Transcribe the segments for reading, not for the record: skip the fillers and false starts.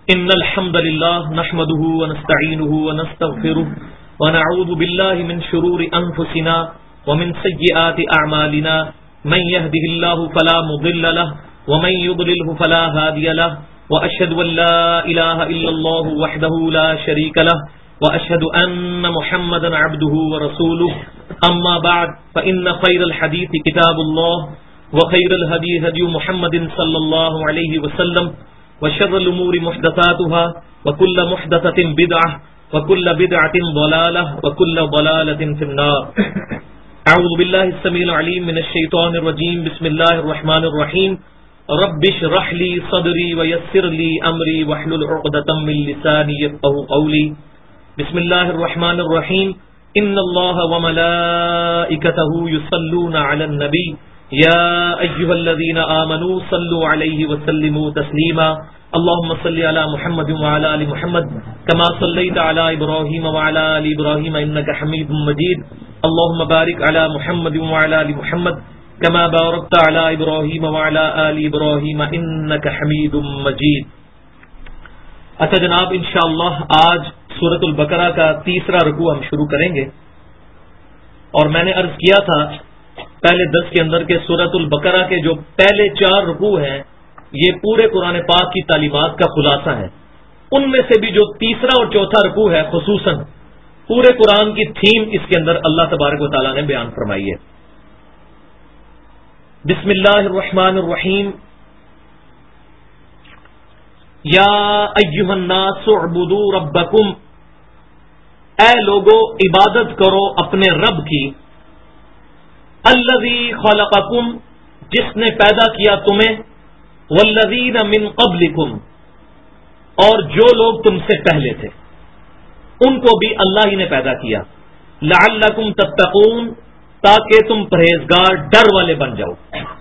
إن الحمد لله نحمده ونستعينه ونستغفره ونعوذ بالله من شرور أنفسنا ومن سيئات أعمالنا من يهده الله فلا مضل له ومن يضلله فلا هادي له وأشهد أن لا إله إلا الله وحده لا شريك له وأشهد أن محمدا عبده ورسوله أما بعد فإن خير الحديث كتاب الله وخير الهدي هدي محمد صلى الله عليه وسلم وشر الأمور محدثاتها وكل محدثة بدعة وكل بدعة ضلالة وكل ضلالة في النار. أعوذ بالله السميع العليم من الشيطان الرجيم. بسم الله الرحمن الرحيم. رب اشرح لي صدري ويسر لي أمري واحلل عقدة من لساني يفقهوا قولي. بسم الله الرحمن الرحيم. إن الله وملائكته يصلون على النبي يا أيها الذين آمنوا صلوا عليه وسلموا تسليما. اللهم صل على محمد وعلى آل محمد كما صليت على إبراهيم وعلى آل إبراهيم إنك حميد مجيد. اللهم بارك على محمد وعلى آل محمد كما باركت على إبراهيم وعلى آل إبراهيم إنك حميد مجيد. اچھا جناب، انشاءاللہ آج سورۃ البقرہ کا تیسرا رکوع ہم شروع کریں گے، اور میں نے عرض کیا تھا پہلے درس کے اندر کہ سورۃ البقرہ کے جو پہلے 4 رکوع ہیں یہ پورے قرآن پاک کی تعلیمات کا خلاصہ ہے. ان میں سے بھی جو تیسرا اور چوتھا رکوع ہے خصوصاً پورے قرآن کی تھیم اس کے اندر اللہ تبارک و تعالیٰ نے بیان فرمائی ہے. بسم اللہ الرحمن الرحیم. یا ایھا الناس اعبدوا ربکم، اے لوگو عبادت کرو اپنے رب کی. الذی خلقکم، جس نے پیدا کیا تمہیں. والذین من قبلکم، اور جو لوگ تم سے پہلے تھے ان کو بھی اللہ ہی نے پیدا کیا. لعلکم تتقون، تاکہ تم پرہیزگار ڈر والے بن جاؤ.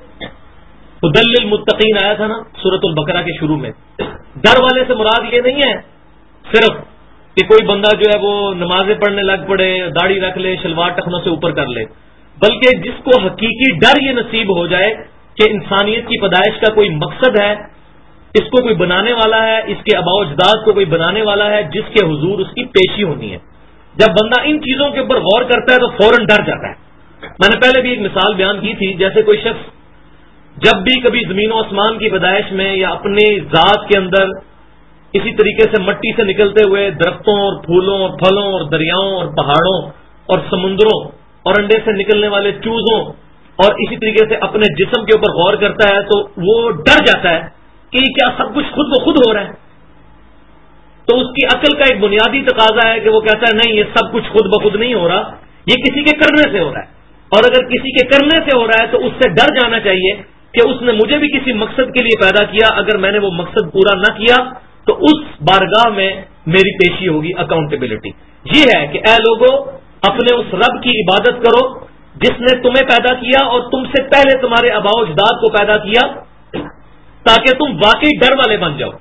ہدی للمتقین آیا تھا نا سورۃ البقرہ کے شروع میں. ڈر والے سے مراد یہ نہیں ہے صرف کہ کوئی بندہ جو ہے وہ نمازیں پڑھنے لگ پڑے، داڑھی رکھ لے، شلوار ٹخنوں سے اوپر کر لے، بلکہ جس کو حقیقی ڈر یہ نصیب ہو جائے کہ انسانیت کی پیدائش کا کوئی مقصد ہے، اس کو کوئی بنانے والا ہے، اس کے آباء و اجداد کو کوئی بنانے والا ہے جس کے حضور اس کی پیشی ہونی ہے. جب بندہ ان چیزوں کے اوپر غور کرتا ہے تو فوراً ڈر جاتا ہے. میں نے پہلے بھی ایک مثال بیان کی تھی، جیسے کوئی شخص جب بھی کبھی زمین و آسمان کی پیدائش میں یا اپنی ذات کے اندر اسی طریقے سے مٹی سے نکلتے ہوئے درختوں اور پھولوں اور پھلوں اور دریاؤں اور پہاڑوں اور سمندروں اور انڈے سے نکلنے والے چوزوں اور اسی طریقے سے اپنے جسم کے اوپر غور کرتا ہے تو وہ ڈر جاتا ہے کہ یہ کیا سب کچھ خود بخود ہو رہا ہے. تو اس کی عقل کا ایک بنیادی تقاضا ہے کہ وہ کہتا ہے نہیں، یہ سب کچھ خود بخود نہیں ہو رہا، یہ کسی کے کرنے سے ہو رہا ہے. اور اگر کسی کے کرنے سے ہو رہا ہے تو اس سے ڈر جانا چاہیے کہ اس نے مجھے بھی کسی مقصد کے لیے پیدا کیا، اگر میں نے وہ مقصد پورا نہ کیا تو اس بارگاہ میں میری پیشی ہوگی، اکاؤنٹیبلٹی. یہ ہے کہ اے لوگو اپنے اس رب کی عبادت کرو جس نے تمہیں پیدا کیا اور تم سے پہلے تمہارے آباء و اجداد کو پیدا کیا، تاکہ تم واقعی ڈر والے بن جاؤ.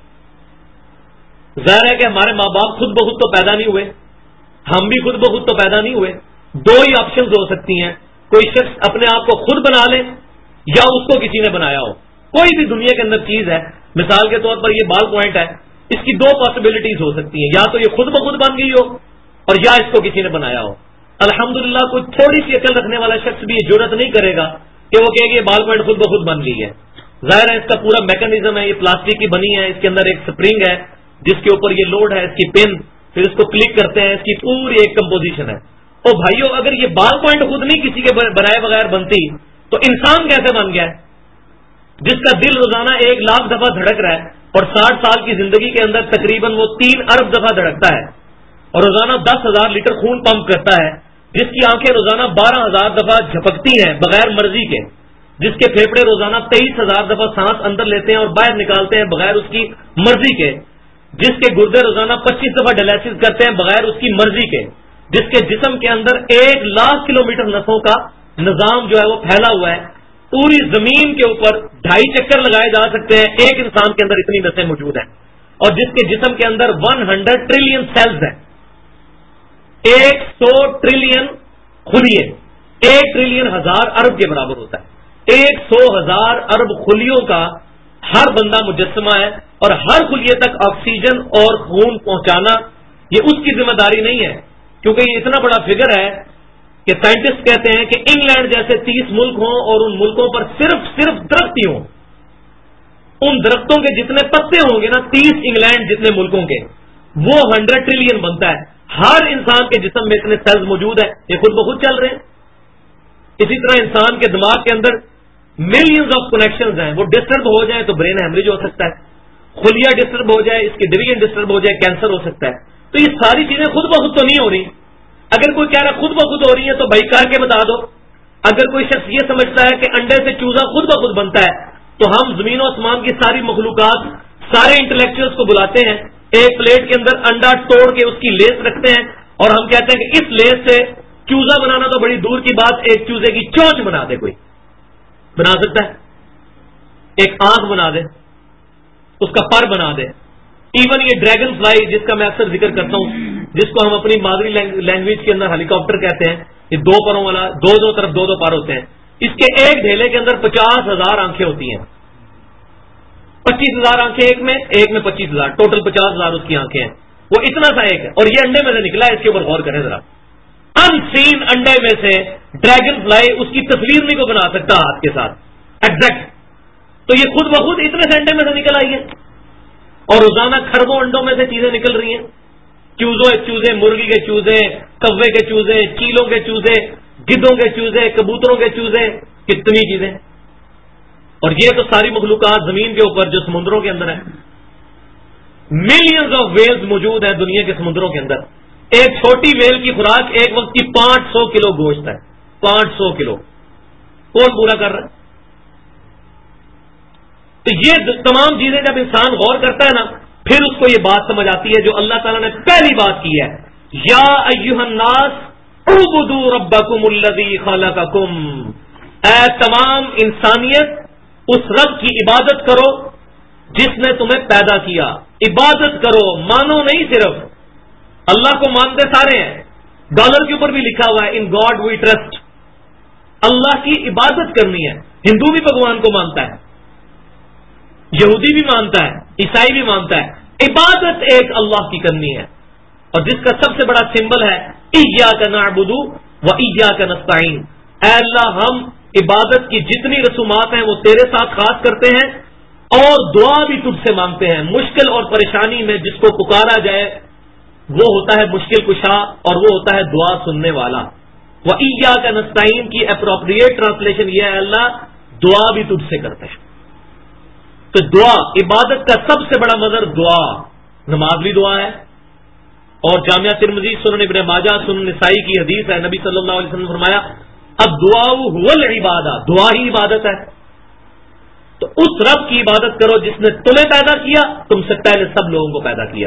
ظاہر ہے کہ ہمارے ماں باپ خود بخود تو پیدا نہیں ہوئے، ہم بھی خود بخود تو پیدا نہیں ہوئے. 2 ہی آپشنز ہو سکتی ہیں، کوئی شخص اپنے آپ کو خود بنا لے یا اس کو کسی نے بنایا ہو. کوئی بھی دنیا کے اندر چیز ہے، مثال کے طور پر یہ بال پوائنٹ ہے، اس کی 2 پاسبلٹیز ہو سکتی ہیں، یا تو یہ خود بخود بن گئی ہو اور یا اس کو کسی نے بنایا ہو. الحمدللہ کوئی تھوڑی سی عقل رکھنے والا شخص بھی یہ جرأت نہیں کرے گا کہ وہ کہے کہ یہ بال پوائنٹ خود بخود بن گئی ہے. ظاہر ہے اس کا پورا میکانزم ہے، یہ پلاسٹک کی بنی ہے، اس کے اندر ایک سپرنگ ہے جس کے اوپر یہ لوڈ ہے، اس کی پن، پھر اس کو کلک کرتے ہیں، اس کی پوری ایک کمپوزیشن ہے. او بھائیو، اگر یہ بال پوائنٹ خود نہیں کسی کے بنائے بغیر بنتی تو انسان کیسے بن گیا ہے جس کا دل روزانہ 1 لاکھ دفعہ دھڑک رہا ہے اور 60 سال کی زندگی کے اندر تقریباً وہ 3 ارب دفعہ دھڑکتا ہے اور روزانہ 10,000 لیٹر خون پمپ کرتا ہے، جس کی آنکھیں روزانہ 12,000 دفعہ جھپکتی ہیں بغیر مرضی کے، جس کے پھیپڑے روزانہ 23,000 دفعہ سانس اندر لیتے ہیں اور باہر نکالتے ہیں بغیر اس کی مرضی کے، جس کے گردے روزانہ 25 دفعہ ڈائلیسس کرتے ہیں بغیر اس کی مرضی کے، جس کے جسم کے اندر 1 لاکھ کلومیٹر نسوں کا نظام جو ہے وہ پھیلا ہوا ہے. پوری زمین کے اوپر 2.5 چکر لگائے جا سکتے ہیں، ایک انسان کے اندر اتنی نسیں موجود ہیں، اور جس کے جسم کے اندر 100 ٹریلین سیلز ہیں. 100 ٹریلین خلیے 1 ٹریلین 1000 ارب کے برابر ہوتا ہے. 100,000 ارب خلیوں کا ہر بندہ مجسمہ ہے اور ہر خلیے تک آکسیجن اور خون پہنچانا یہ اس کی ذمہ داری نہیں ہے، کیونکہ یہ اتنا بڑا فگر ہے کہ سائنٹسٹ کہتے ہیں کہ انگلینڈ جیسے 30 ملک ہوں اور ان ملکوں پر صرف درخت ہی ہوں، ان درختوں کے جتنے پتے ہوں گے نا 30 انگلینڈ جتنے ملکوں کے، وہ 100 ٹریلین بنتا ہے. ہر انسان کے جسم میں اتنے سیلز موجود ہیں، یہ خود بخود چل رہے ہیں. اسی طرح انسان کے دماغ کے اندر ملینز آف کنیکشنز ہیں، وہ ڈسٹرب ہو جائیں تو برین ہیمریج ہو سکتا ہے، خلیہ ڈسٹرب ہو جائے، اس کی ڈویژن ڈسٹرب ہو جائے، کینسر ہو سکتا ہے. تو یہ ساری چیزیں خود بخود تو نہیں ہو رہی. اگر کوئی کہہ رہا خود بخود ہو رہی ہے تو بھائی کر کے بتا دو. اگر کوئی شخص یہ سمجھتا ہے کہ انڈے سے چوزا خود بخود بنتا ہے تو ہم زمین و آسمان کی ساری مخلوقات، سارے انٹلیکچوئلس کو بلاتے ہیں، ایک پلیٹ کے اندر انڈا توڑ کے اس کی لیس رکھتے ہیں اور ہم کہتے ہیں کہ اس لیس سے چوزا بنانا تو بڑی دور کی بات، ایک چوزے کی چونچ بنا دے. کوئی بنا سکتا ہے؟ ایک آنکھ بنا دے، اس کا پر بنا دے. ایون یہ ڈریگن فلائی جس کا میں اکثر ذکر کرتا ہوں، جس کو ہم اپنی مادری لینگویج کے اندر ہیلی کاپٹر کہتے ہیں، یہ 2 پروں والا، دو طرف 2 پر ہوتے ہیں. اس کے ایک ڈھیلے کے اندر 50,000 آنکھیں ہوتی ہیں. 25,000 آنکھیں ایک میں 25,000، ٹوٹل 50,000 اس کی آنکھیں ہیں. وہ اتنا سا ایک ہے اور یہ انڈے میں سے نکلا ہے. اس کے اوپر غور کریں ذرا. ان سین انڈے میں سے ڈریگن فلائی اس کی تصویر نہیں کو بنا سکتا ہاتھ کے ساتھ ایگزیکٹ. تو یہ خود بخود اتنے سے انڈے میں سے نکل آئی ہے اور روزانہ کھربوں انڈوں میں سے چیزیں نکل رہی ہیں. چوزے، مرغی کے چوزے، کوے کے چوزے، چیلوں کے چوزے، گدوں کے چوزے، کبوتروں کے چوزے، کتنی چیزیں. اور یہ تو ساری مخلوقات زمین کے اوپر جو سمندروں کے اندر ہے. ملینز آف ویلز موجود ہیں دنیا کے سمندروں کے اندر. ایک چھوٹی ویل کی خوراک ایک وقت کی 500 کلو گوشت ہے. 500 کلو کون پورا کر رہا ہے؟ تو یہ تمام چیزیں جب انسان غور کرتا ہے نا، پھر اس کو یہ بات سمجھ آتی ہے جو اللہ تعالیٰ نے پہلی بات کی ہے، یا ایھا الناس اعبدوا ربکم الذی خلقکم. اے تمام انسانیت اس رب کی عبادت کرو جس نے تمہیں پیدا کیا. عبادت کرو، مانو نہیں. صرف اللہ کو مانتے سارے ہیں، ڈالر کے اوپر بھی لکھا ہوا ہے ان گاڈ وی ٹرسٹ. اللہ کی عبادت کرنی ہے. ہندو بھی بھگوان کو مانتا ہے، یہودی بھی مانتا ہے، عیسائی بھی مانتا ہے. عبادت ایک اللہ کی کرنی ہے، اور جس کا سب سے بڑا سمبل ہے ایاک نعبد و ایاک نستعین. اے اللہ ہم عبادت کی جتنی رسومات ہیں وہ تیرے ساتھ خاص کرتے ہیں اور دعا بھی تجھ سے مانگتے ہیں. مشکل اور پریشانی میں جس کو پکارا جائے وہ ہوتا ہے مشکل کشا اور وہ ہوتا ہے دعا سننے والا. وَإِيَّاكَ نَسْتَعِينُ کی اپروپریٹ ٹرانسلیشن یہ ہے اللہ دعا بھی تجھ سے کرتے ہیں. تو دعا عبادت کا سب سے بڑا مظہر دعا. نماز بھی دعا ہے. اور جامعہ ترمذی، سنن ابن ماجہ، سنن نسائی کی حدیث ہے، نبی صلی اللہ علیہ وسلم نے فرمایا اب دعا هو العبادہ، دعا ہی عبادت ہے. تو اس رب کی عبادت کرو جس نے تمہیں پیدا کیا، تم سے پہلے سب لوگوں کو پیدا کیا،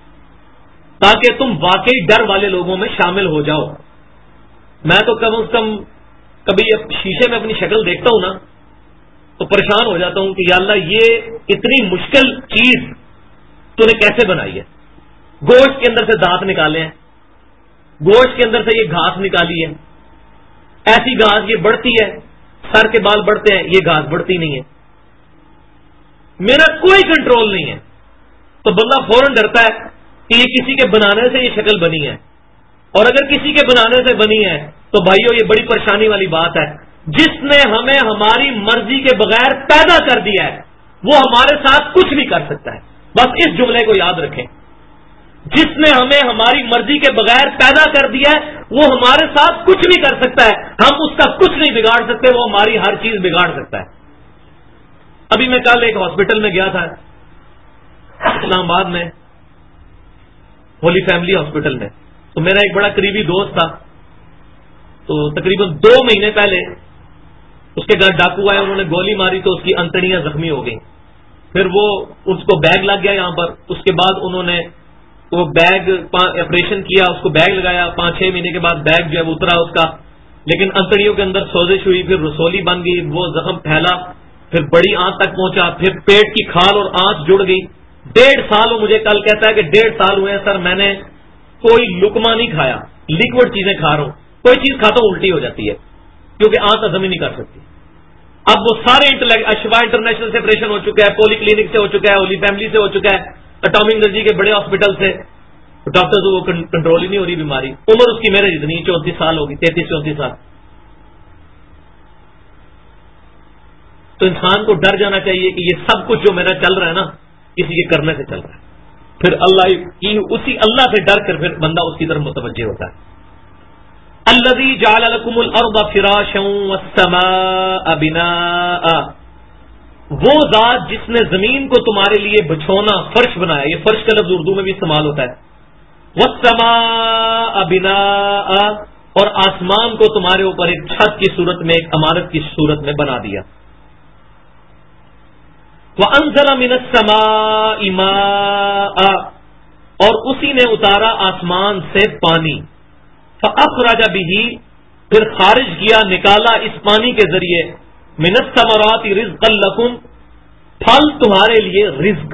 تاکہ تم واقعی ڈر والے لوگوں میں شامل ہو جاؤ. میں تو کم از کم کبھی شیشے میں اپنی شکل دیکھتا ہوں نا تو پریشان ہو جاتا ہوں کہ یا اللہ یہ اتنی مشکل چیز تو نے کیسے بنائی ہے. گوشت کے اندر سے دانت نکالے ہیں، گوشت کے اندر سے یہ گھاس نکالی ہے، ایسی گھاس یہ بڑھتی ہے، سر کے بال بڑھتے ہیں، یہ گھاس بڑھتی نہیں ہے. میرا کوئی کنٹرول نہیں ہے. تو بندہ فوراً ڈرتا ہے کہ یہ کسی کے بنانے سے یہ شکل بنی ہے، اور اگر کسی کے بنانے سے بنی ہے تو بھائیو یہ بڑی پریشانی والی بات ہے. جس نے ہمیں ہماری مرضی کے بغیر پیدا کر دیا ہے وہ ہمارے ساتھ کچھ بھی کر سکتا ہے. بس اس جملے کو یاد رکھیں، جس نے ہمیں ہماری مرضی کے بغیر پیدا کر دیا ہے وہ ہمارے ساتھ کچھ بھی کر سکتا ہے. ہم اس کا کچھ نہیں بگاڑ سکتے، وہ ہماری ہر چیز بگاڑ سکتا ہے. ابھی میں کل ایک ہاسپٹل میں گیا تھا اسلام آباد میں، ہولی فیملی ہاسپٹل میں. تو میرا ایک بڑا قریبی دوست تھا، تو تقریباً 2 مہینے پہلے اس کے گھر ڈاکو آئے، انہوں نے گولی ماری تو اس کی انتڑیاں زخمی ہو گئیں. پھر وہ اس کو بیگ لگ گیا یہاں پر. اس کے بعد انہوں نے وہ بیگ آپریشن کیا، اس کو بیگ لگایا. 5-6 مہینے کے بعد بیگ جو ہے وہ اترا اس کا، لیکن انتڑیوں کے اندر سوزش ہوئی، پھر رسولی بن گئی، وہ زخم پھیلا، پھر بڑی آنت تک پہنچا، پھر پیٹ کی کھال اور آنت جڑ گئی. 1.5 سال وہ مجھے کل کہتا ہے کہ 1.5 سال ہوئے ہیں سر میں نے کوئی لقمہ نہیں کھایا، لیکوڈ چیزیں کھا رہا ہوں. کوئی چیز کھاتا ہوں الٹی ہو جاتی ہے کیونکہ آنت ہضم ہی نہیں کر سکتی. اب وہ سارے اشوا انٹرنیشنل سیپریشن ہو چکا ہے، پولی کلینک سے ہو چکا ہے، ہولی فیملی سے ہو چکا ہے، اٹامک انرجی کے بڑے ہاسپٹل سے، ڈاکٹر وہ کنٹرول ہی نہیں ہو رہی بیماری. عمر اس کی میرے جتنی 34 سال ہوگی، 33-34 سال. تو انسان کو ڈر جانا چاہیے کہ یہ سب کچھ جو میرا چل رہا ہے نا، کسی کے کرنے سے چل رہا ہے. پھر اسی اللہ سے ڈر کر پھر بندہ اس کی طرف متوجہ ہوتا ہے. الذی جعل لکم الارض فراشا والسماء بناء، وہ ذات جس نے زمین کو تمہارے لیے بچھونا فرش بنایا. یہ فرش کا لفظ اردو میں بھی استعمال ہوتا ہے. والسماء بناء، اور آسمان کو تمہارے اوپر ایک چھت کی صورت میں، ایک عمارت کی صورت میں بنا دیا. وَأَنزَلَ مِنَ السَّمَاءِ مَاءً، اور اسی نے اتارا آسمان سے پانی. فَأَخْرَجَ بِهِ، پھر خارج کیا، نکالا اس پانی کے ذریعے، مِنَ الثَّمَرَاتِ رِزْقًا لَكُمْ، پھل تمہارے لیے رزق،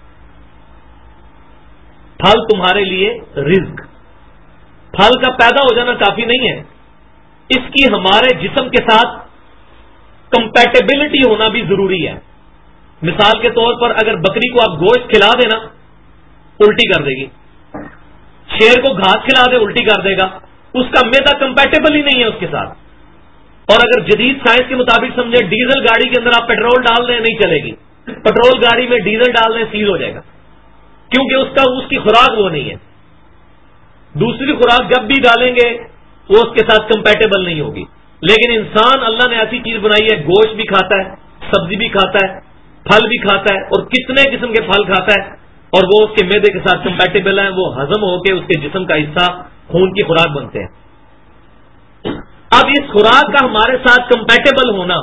پھل تمہارے لیے رزق. پھل کا پیدا ہو جانا کافی نہیں ہے، اس کی ہمارے جسم کے ساتھ کمپیٹیبلٹی ہونا بھی ضروری ہے. مثال کے طور پر اگر بکری کو آپ گوشت کھلا دیں نا، الٹی کر دے گی. شیر کو گھاس کھلا دے، الٹی کر دے گا. اس کا میدا کمپیٹیبل ہی نہیں ہے اس کے ساتھ. اور اگر جدید سائنس کے مطابق سمجھے، ڈیزل گاڑی کے اندر آپ پیٹرول ڈال دیں نہیں چلے گی، پیٹرول گاڑی میں ڈیزل ڈال دیں سیل ہو جائے گا، کیونکہ اس کی خوراک وہ نہیں ہے. دوسری خوراک جب بھی ڈالیں گے وہ اس کے ساتھ کمپیٹیبل نہیں ہوگی. لیکن انسان اللہ نے ایسی چیز بنائی ہے، گوشت بھی کھاتا ہے، سبزی بھی کھاتا ہے، پھل بھی کھاتا ہے، اور کتنے قسم کے پھل کھاتا ہے، اور وہ اس کے معدے کے ساتھ کمپیٹیبل ہیں، وہ ہضم ہو کے اس کے جسم کا حصہ خون کی خوراک بنتے ہیں. اب اس خوراک کا ہمارے ساتھ کمپیٹیبل ہونا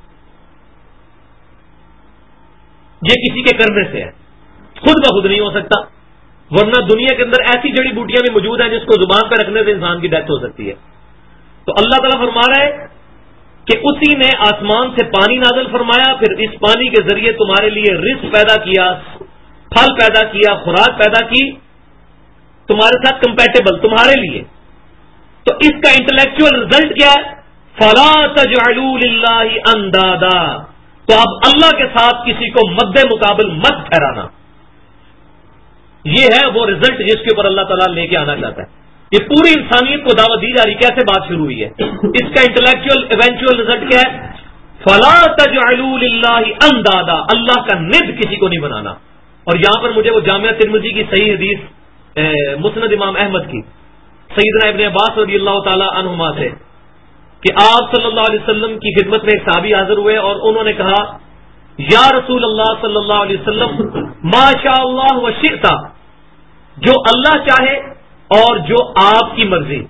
یہ کسی کے کرنے سے ہے، خود بخود نہیں ہو سکتا. ورنہ دنیا کے اندر ایسی جڑی بوٹیاں بھی موجود ہیں جس کو زبان پہ رکھنے سے انسان کی ڈیتھ ہو سکتی ہے. تو اللہ تعالیٰ فرما رہا ہے کہ اسی نے آسمان سے پانی نازل فرمایا، پھر اس پانی کے ذریعے تمہارے لیے رزق پیدا کیا، پھل پیدا کیا، خوراک پیدا کی، تمہارے ساتھ کمپیٹیبل تمہارے لیے. تو اس کا انٹلیکچوئل ریزلٹ کیا ہے؟ فَلَا تَجْعَلُوا لِلَّهِ أَنْدَادًا، تو اب اللہ کے ساتھ کسی کو مد مقابل مت ٹھہرانا. یہ ہے وہ ریزلٹ جس کے اوپر اللہ تعالیٰ لے کے آنا چاہتا ہے. یہ پوری انسانیت کو دعوت دی جا رہی. کیسے بات شروع ہوئی ہے؟ اس کا انٹلیکچوئل ایونچوئل ریزلٹ کیا ہے؟ فَلَا تَجْعَلُوا لِلَّهِ أَنْدَادًا، اللہ کا ند کسی کو نہیں بنانا. اور یہاں پر مجھے وہ جامعہ ترمذی کی صحیح حدیث مسند امام احمد کی سیدنا ابن عباس رضی اللہ تعالی عنہما سے کہ آپ صلی اللہ علیہ وسلم کی خدمت میں ایک صحابی حاضر ہوئے اور انہوں نے کہا، یا رسول اللہ صلی اللہ علیہ وسلم، ما شاء اللہ و شئت، جو اللہ چاہے اور جو آپ کی مرضی.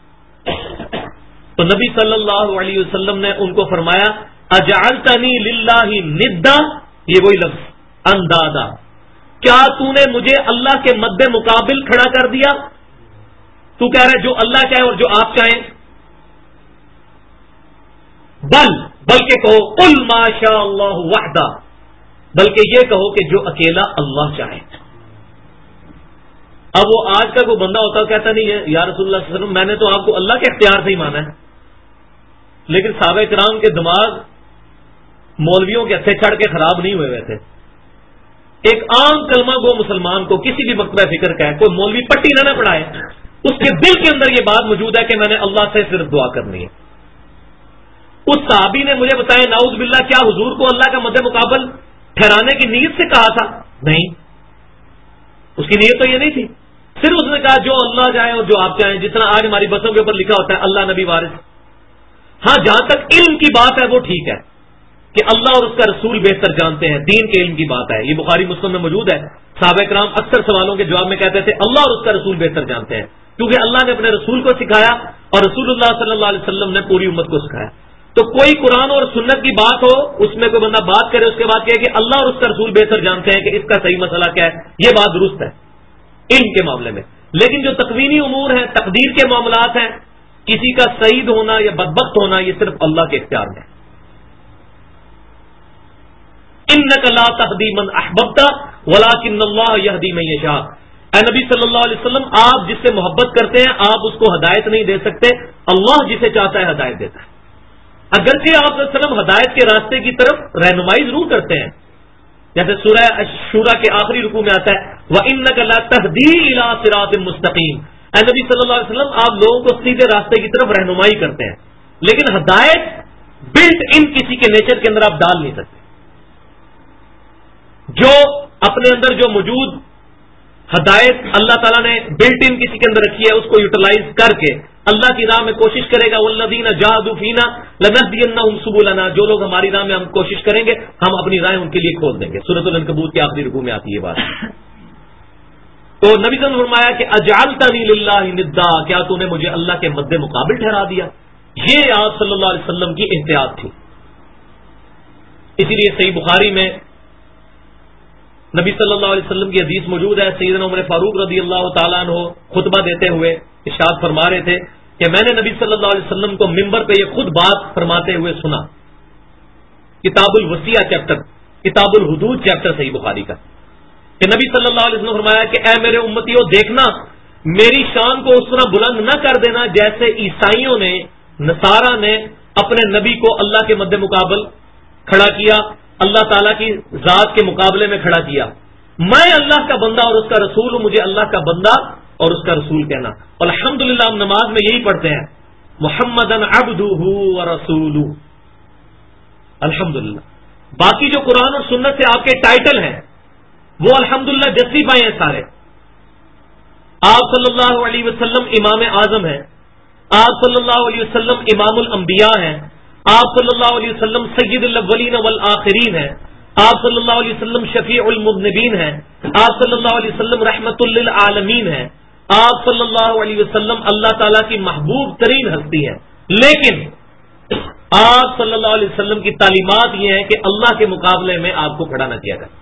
تو نبی صلی اللہ علیہ وسلم نے ان کو فرمایا، اجعلتنی للہ ندا، یہ وہی لفظ اندادا، کیا تو نے مجھے اللہ کے مد مقابل کھڑا کر دیا؟ تو کہہ رہا ہے جو اللہ چاہے اور جو آپ چاہیں. بلکہ کہو قل ما شاء اللہ وحدہ، بلکہ یہ کہو کہ جو اکیلا اللہ چاہے. اب وہ آج کا کوئی بندہ ہوتا کہتا نہیں ہے یا رسول اللہ صلی اللہ علیہ وسلم میں نے تو آپ کو اللہ کے اختیار سے ہی مانا ہے. لیکن صحابہ کرام کے دماغ مولویوں کے ہتھے چڑھ کے خراب نہیں ہوئے تھے. ایک عام کلمہ گو مسلمان کو کسی بھی مکتبہ فکر کا ہے، کوئی مولوی پٹی نہ پڑھائے، اس کے دل کے اندر یہ بات موجود ہے کہ میں نے اللہ سے صرف دعا کرنی ہے. اس صحابی نے مجھے بتایا نعوذ باللہ، کیا حضور کو اللہ کا مد مقابل ٹھہرانے کی نیت سے کہا تھا؟ نہیں، اس کی نیت تو یہ نہیں تھی. صرف اس نے کہا جو اللہ چاہے اور جو آپ چاہیں، جس طرح آج ہماری بسوں کے اوپر لکھا ہوتا ہے اللہ نبی وارث. ہاں، جہاں تک علم کی بات ہے وہ ٹھیک ہے کہ اللہ اور اس کا رسول بہتر جانتے ہیں، دین کے علم کی بات ہے، یہ بخاری مسلم میں موجود ہے. صحابہ کرام اکثر سوالوں کے جواب میں کہتے تھے اللہ اور اس کا رسول بہتر جانتے ہیں، کیونکہ اللہ نے اپنے رسول کو سکھایا اور رسول اللہ صلی اللہ علیہ وسلم نے پوری امت کو سکھایا. تو کوئی قرآن اور سنت کی بات ہو، اس میں کوئی بندہ بات کرے، اس کے بعد کہ اللہ اور اس کا رسول بہتر جانتے ہیں کہ اس کا صحیح مسئلہ کیا ہے، یہ بات درست ہے علم کے معاملے میں. لیکن جو تکوینی امور ہیں، تقدیر کے معاملات ہیں، کسی کا سعید ہونا یا بدبخت ہونا یہ صرف اللہ کے اختیار میں ہے. انک لا تہدی من احببت ولکن اللہ یہدی من یشاء. اے نبی صلی اللہ علیہ وسلم، آپ جس سے محبت کرتے ہیں آپ اس کو ہدایت نہیں دے سکتے، اللہ جسے چاہتا ہے ہدایت دیتا ہے. اگرچہ آپ صلی اللہ علیہ وسلم ہدایت کے راستے کی طرف رہنمائی ضرور کرتے ہیں، جیسے سورہ شورا کے آخری رکوع میں آتا ہے وَإِنَّكَ لَتَهْدِي إِلَىٰ صِرَاطٍ مُسْتَقِيمٍ، اے نبی صلی اللہ علیہ وسلم آپ لوگوں کو سیدھے راستے کی طرف رہنمائی کرتے ہیں، لیکن ہدایت بلٹ ان کسی کے نیچر کے اندر آپ ڈال نہیں سکتے۔ جو اپنے اندر جو موجود ہدایت اللہ تعالیٰ نے بلٹ ان کسی کے اندر رکھی ہے، اس کو یوٹیلائز کر کے اللہ کی راہ میں کوشش کرے گا، وَالَّذِينَ جَاهَدُوا فِينَا لَنَهْدِيَنَّهُمْ سُبُلَنَا، جو لوگ ہماری راہ میں ہم کوشش کریں گے ہم اپنی راہیں ان کے لیے کھول دیں گے۔ سورۃ العنکبوت کے آخری رکوع میں آتی ہے بات۔ تو نبی صلی اللہ علیہ وسلم نے فرمایا کہ اجعلتنی للہ ندا، کیا تو نے مجھے اللہ کے مد مقابل ٹھہرا دیا؟ یہ آپ صلی اللہ علیہ وسلم کی احتیاط تھی۔ اسی لیے صحیح بخاری میں نبی صلی اللہ علیہ وسلم کی حدیث موجود ہے، سیدنا عمر فاروق رضی اللہ تعالیٰ عنہ خطبہ دیتے ہوئے ارشاد فرما رہے تھے کہ میں نے نبی صلی اللہ علیہ وسلم کو منبر پہ یہ خود بات فرماتے ہوئے سنا، کتاب الوصیہ چیپٹر، کتاب الحدود چیپٹر صحیح بخاری کا، کہ نبی صلی اللہ علیہ وسلم نے فرمایا کہ اے میرے امتیوں، دیکھنا میری شان کو اس طرح بلند نہ کر دینا جیسے عیسائیوں نے، نصارہ نے اپنے نبی کو اللہ کے مد مقابل کھڑا کیا، اللہ تعالیٰ کی ذات کے مقابلے میں کھڑا کیا۔ میں اللہ کا بندہ اور اس کا رسول ہوں، مجھے اللہ کا بندہ اور اس کا رسول کہنا۔ اور الحمدللہ ہم نماز میں یہی پڑھتے ہیں، محمدن عبدہ ورسولہ، الحمدللہ۔ باقی جو قرآن اور سنت سے آپ کے ٹائٹل ہیں وہ الحمدللہ جسٹیفائی ہیں سارے۔ آپ صلی اللہ علیہ وسلم امام اعظم ہیں، آپ صلی اللہ علیہ وسلم امام الانبیاء ہیں، آپ صلی اللہ علیہ وسلم سید الاولین والآخرین ہیں، آپ صلی اللہ علیہ وسلم شفیع المذنبین ہیں، آپ صلی اللہ علیہ وسلم رحمت للعالمین ہیں، آپ صلی اللہ علیہ وسلم اللہ تعالیٰ کی محبوب ترین ہستی ہیں، لیکن آپ صلی اللہ علیہ وسلم کی تعلیمات یہ ہیں کہ اللہ کے مقابلے میں آپ کو کھڑا نہ کیا جائے۔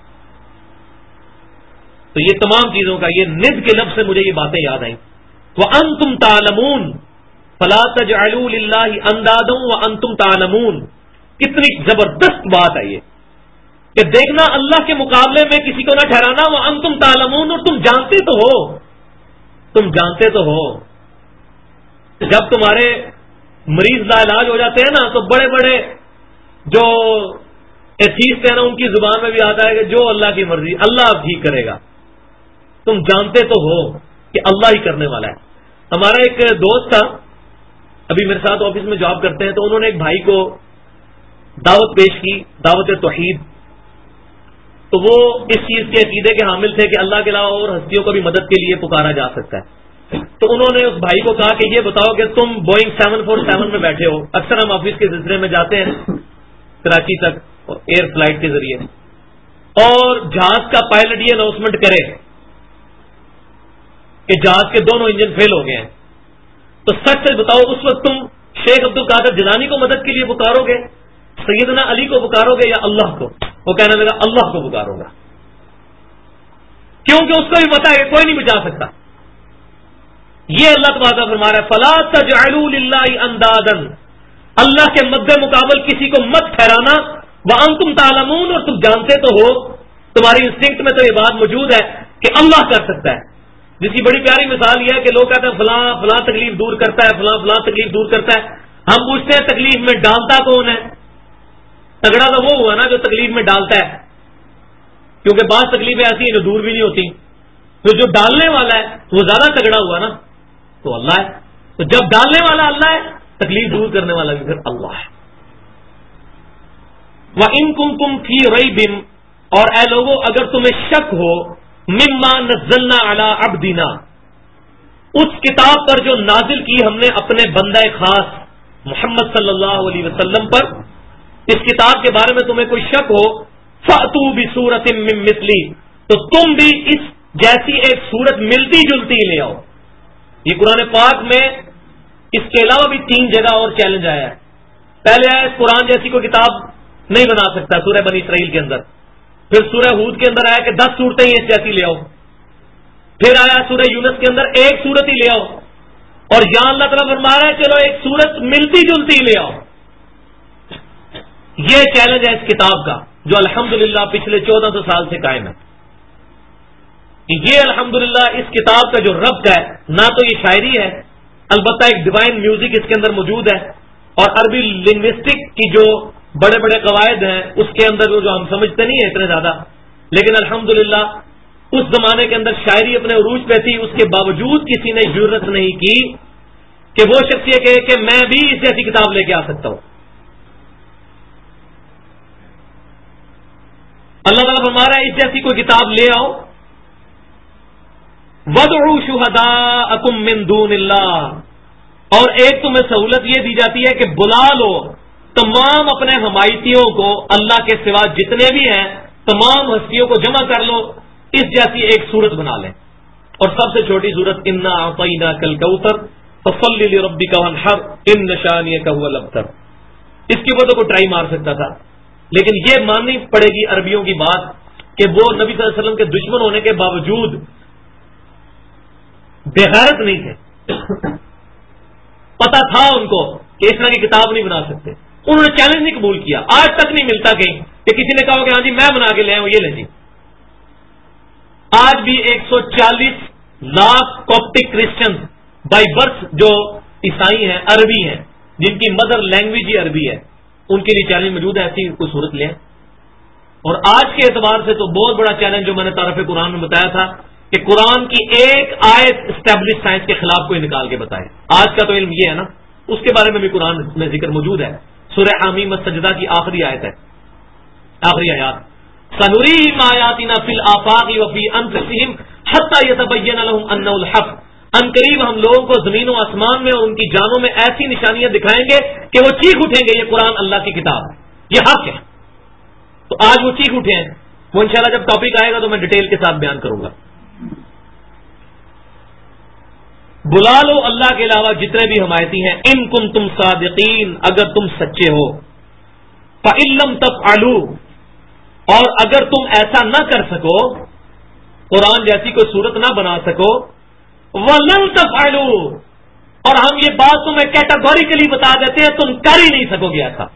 تو یہ تمام چیزوں کا یہ ند کے لفظ سے مجھے یہ باتیں یاد آئیں۔ وَأَنْتُمْ تَعْلَمُونَ فَلَا تَجْعَلُوا لِلَّهِ أَنْدَادًا وَأَنْتُمْ تَعْلَمُونَ، کتنی زبردست بات ہے یہ کہ دیکھنا اللہ کے مقابلے میں کسی کو نہ ٹھہرانا، وَأَنْتُمْ تَعْلَمُونَ، اور تم جانتے تو ہو، تم جانتے تو ہو۔ جب تمہارے مریض لا علاج ہو جاتے ہیں نا تو بڑے بڑے جو ایتھیسٹ ہیں نا ان کی زبان میں بھی آتا ہے کہ جو اللہ کی مرضی، اللہ اب ٹھیک کرے گا۔ تم جانتے تو ہو کہ اللہ ہی کرنے والا ہے۔ ہمارا ایک دوست تھا، ابھی میرے ساتھ آفس میں جاب کرتے ہیں، تو انہوں نے ایک بھائی کو دعوت پیش کی، دعوت توحید۔ تو وہ اس چیز کے عقیدے کے حامل تھے کہ اللہ کے علاوہ اور ہستیوں کو بھی مدد کے لیے پکارا جا سکتا ہے۔ تو انہوں نے اس بھائی کو کہا کہ یہ بتاؤ کہ تم بوئنگ 747 میں بیٹھے ہو، اکثر ہم آفس کے سلسلے میں جاتے ہیں کراچی تک ایئر فلائٹ کے ذریعے، اور جہاز کا پائلٹ یہ اناؤنسمنٹ کرے کہ جہاز کے دونوں انجن فیل ہو گئے ہیں، تو سچ سچ بتاؤ اس وقت تم شیخ عبد القادر جیلانی کو مدد کے لیے پکارو گے، سیدنا علی کو پکارو گے، یا اللہ کو؟ وہ کہنے لگا اللہ کو پکاروں گا، کیونکہ اس کو بھی پتا ہے کہ کوئی نہیں بچا سکتا۔ یہ اللہ تبارک فرما رہا ہے فلا تجعلوا للہ اندادا، اللہ کے مد مقابل کسی کو مت ٹھہرانا، وانتم تعلمون، اور تم جانتے تو ہو، تمہاری انسٹنکٹ میں تو یہ بات موجود ہے کہ اللہ کر سکتا ہے۔ جس کی بڑی پیاری مثال یہ ہے کہ لوگ کہتے ہیں فلاں فلاں تکلیف دور کرتا ہے، فلاں فلاں تکلیف دور کرتا ہے۔ ہم پوچھتے ہیں تکلیف میں ڈالتا کون ہے؟ تگڑا تو وہ ہوا نا جو تکلیف میں ڈالتا ہے، کیونکہ بعض تکلیفیں ایسی ہیں جو دور بھی نہیں ہوتی، تو جو ڈالنے والا ہے وہ زیادہ تگڑا ہوا نا، تو اللہ ہے۔ تو جب ڈالنے والا اللہ ہے، تکلیف دور کرنے والا بھی پھر اللہ ہے۔ وَإِن كُنتُمْ فِي رَيْبٍ، اور اے لوگوں اگر تمہیں شک ہو، مما نزلنا علی عبدنا، اس کتاب پر جو نازل کی ہم نے اپنے بندہ خاص محمد صلی اللہ علیہ وسلم پر، اس کتاب کے بارے میں تمہیں کوئی شک ہو، فَأْتُوا بِسُورَةٍ مِّن مِّثْلِهِ، تو تم بھی اس جیسی ایک صورت ملتی جلتی لے آؤ۔ یہ قرآن پاک میں اس کے علاوہ بھی 3 جگہ اور چیلنج آیا ہے۔ پہلے آیا اس قرآن جیسی کوئی کتاب نہیں بنا سکتا، سورہ بنی اسرائیل کے اندر۔ پھر سورہ ہود کے اندر آیا کہ 10 صورتیں ہی اس جیسی لے آؤ۔ پھر آیا سورہ یونس کے اندر 1 صورت ہی لے آؤ، اور یہاں اللہ تعالیٰ فرما رہا ہے چلو ایک صورت ملتی جلتی لے آؤ۔ یہ چیلنج ہے اس کتاب کا، جو الحمدللہ پچھلے 1400 سال سے قائم ہے۔ یہ الحمدللہ اس کتاب کا جو ربط ہے، نہ تو یہ شاعری ہے، البتہ ایک ڈیوائن میوزک اس کے اندر موجود ہے، اور عربی لنگوسٹک کی جو بڑے بڑے قواعد ہیں اس کے اندر جو ہم سمجھتے نہیں ہیں اتنے زیادہ، لیکن الحمدللہ اس زمانے کے اندر شاعری اپنے عروج پہ تھی، اس کے باوجود کسی نے جرأت نہیں کی کہ وہ شخص یہ کہے کہ میں بھی اس جیسی کتاب لے کے آ سکتا ہوں۔ اللہ تعالیٰ فرما رہا ہے اس جیسی کوئی کتاب لے آؤ، وَادْعُوا شُهَدَاءَكُم مِّن دُونِ اللَّهِ، اور ایک تمہیں سہولت یہ دی جاتی ہے کہ بلا لو تمام اپنے حمایتیوں کو، اللہ کے سوا جتنے بھی ہیں تمام ہستیوں کو جمع کر لو، اس جیسی ایک صورت بنا لیں۔ اور سب سے چھوٹی صورت اِنَّا أَعْطَيْنَاكَ الْكَوْثَرَ فَصَلِّ لِرَبِّكَ وَانْحَرْ إِنَّ شَانِئَكَ هُوَ الْأَبْتَرُ۔ اس کے اوپر تو کوئی ٹرائی مار سکتا تھا، لیکن یہ ماننی پڑے گی عربیوں کی بات کہ وہ نبی صلی اللہ علیہ وسلم کے دشمن ہونے کے باوجود بےغیرت نہیں تھے، پتا تھا ان کو کہ اس طرح کی کتاب نہیں بنا سکتے، انہوں نے چیلنج نہیں قبول کیا۔ آج تک نہیں ملتا کہیں کہ کسی نے کہا کہ ہاں جی میں بنا کے لے آؤں، یہ لیں جی۔ آج بھی 140 lakh Coptic Christian by birth جو عیسائی ہیں، عربی ہیں، جن کی مدر لینگویج ہی عربی ہے، ان کے لیے چیلنج موجود ہے ایسی کوئی صورت لیں۔ اور آج کے اعتبار سے تو بہت بڑا چیلنج جو میں نے تعارف قرآن میں بتایا تھا کہ قرآن کی ایک آیت اسٹیبلش سائنس کے خلاف کوئی نکال کے بتائے۔ آج کا تو علم یہ ہے نا، اس کے بارے میں بھی قرآن میں ذکر موجود ہے، سورہ حامیم السجدہ کی آخری آیت ہے، آخری آیات، سَنُرِيهِمْ آیَاتِنَا فِي الْآفَاقِ وَفِي أَنفُسِهِمْ حَتَّى يَتَبَيَّنَ لَهُمْ أَنَّهُ الْحَقُّ۔ ان قریب ہم لوگوں کو زمین و آسمان میں اور ان کی جانوں میں ایسی نشانیاں دکھائیں گے کہ وہ چیخ اٹھیں گے یہ قرآن اللہ کی کتاب ہے، یہ حق ہے۔ تو آج وہ چیخ اٹھے ہیں، وہ انشاءاللہ جب ٹاپک آئے گا تو میں ڈیٹیل کے ساتھ بیان کروں گا۔ بلا لو اللہ کے علاوہ جتنے بھی حمایتی ہیں، ان کنتم صادقین، اگر تم سچے ہو، فَإِن لَّمْ تَفْعَلُوا، اور اگر تم ایسا نہ کر سکو، قرآن جیسی کوئی صورت نہ بنا سکو، وَلَن تَفْعَلُوا، اور ہم یہ بات تمہیں کیٹاگوریکلی بتا دیتے ہیں تم کر ہی نہیں سکو گے ایسا۔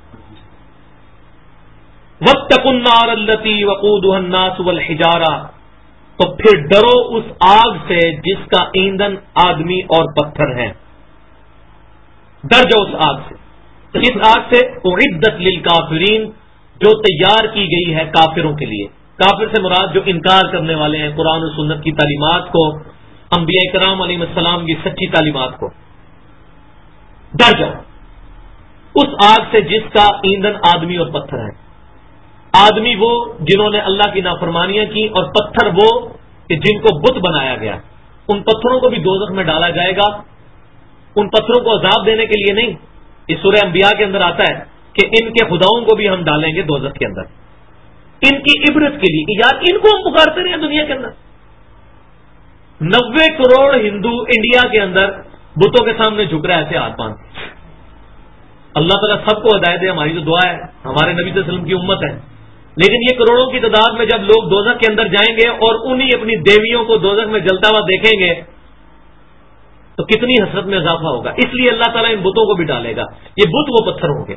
وَاتَّقُوا النَّارَ الَّتِي وَقُودُهَا النَّاسُ وَالْحِجَارَةُ، تو پھر ڈرو اس آگ سے جس کا ایندھن آدمی اور پتھر ہیں، ڈر جاؤ اس آگ سے۔ اس آگ سے اعدت للکافرین، جو تیار کی گئی ہے کافروں کے لیے۔ کافر سے مراد جو انکار کرنے والے ہیں قرآن و سنت کی تعلیمات کو، انبیاء کرام علیہ السلام کی سچی تعلیمات کو، ڈر جاؤ اس آگ سے جس کا ایندھن آدمی اور پتھر ہے۔ آدمی وہ جنہوں نے اللہ کی نافرمانیاں کی، اور پتھر وہ کہ جن کو بت بنایا گیا، ان پتھروں کو بھی دوزخ میں ڈالا جائے گا۔ ان پتھروں کو عذاب دینے کے لیے نہیں، اس سورہ انبیاء کے اندر آتا ہے کہ ان کے خداؤں کو بھی ہم ڈالیں گے دوزخ کے اندر، ان کی عبرت کے لیے۔ یار ان کو ہم پکارتے رہے ہیں دنیا کے اندر، 90 کروڑ ہندو انڈیا کے اندر بتوں کے سامنے جھک رہا ہے ایسے ہاتھ باندھ۔ اللہ تعالیٰ سب کو ہدایت دے، ہماری تو دعا ہے، ہمارے نبی صلی اللہ علیہ وسلم کی امت ہے۔ لیکن یہ کروڑوں کی تعداد میں جب لوگ دوزخ کے اندر جائیں گے اور انہی اپنی دیویوں کو دوزخ میں جلتا ہوا دیکھیں گے تو کتنی حسرت میں اضافہ ہوگا۔ اس لیے اللہ تعالیٰ ان بتوں کو بھی ڈالے گا، یہ بت وہ پتھر ہوں گے۔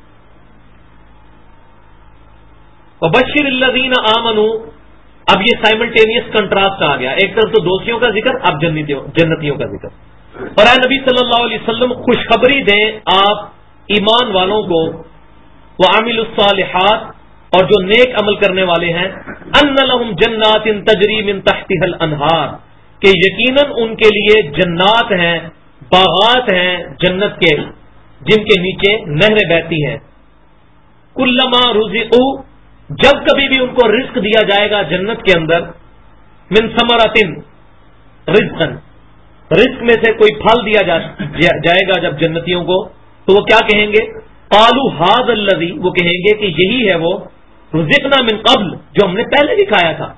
وَبَشِّرِ الَّذِينَ آمَنُوا، اب یہ سائملٹینیس کنٹراسٹ آ گیا، ایک طرف تو دوستیوں کا ذکر، اب جنتیوں کا ذکر۔ اور اے نبی صلی اللہ علیہ وسلم خوشخبری دیں آپ ایمان والوں کو، وَعَمِلُوا الصَّالِحَاتِ، اور جو نیک عمل کرنے والے ہیں، أَنَّ لَهُمْ جَنَّاتٍ تَجْرِي مِن تَحْتِهَا الْأَنْهَارُ، کہ یقیناً ان کے لیے جنات ہیں، باغات ہیں جنت کے، جن کے نیچے نہریں بہتی ہیں۔ کلما رزقوا، جب کبھی بھی ان کو رزق دیا جائے گا جنت کے اندر، من ثمرۃ رزقا، رزق میں سے کوئی پھل دیا جائے گا جب جنتیوں کو، تو وہ کیا کہیں گے؟ قالوا ھذا الذی، وہ کہیں گے کہ یہی ہے وہ، رزقنا من قبل، جو ہم نے پہلے بھی کھایا تھا۔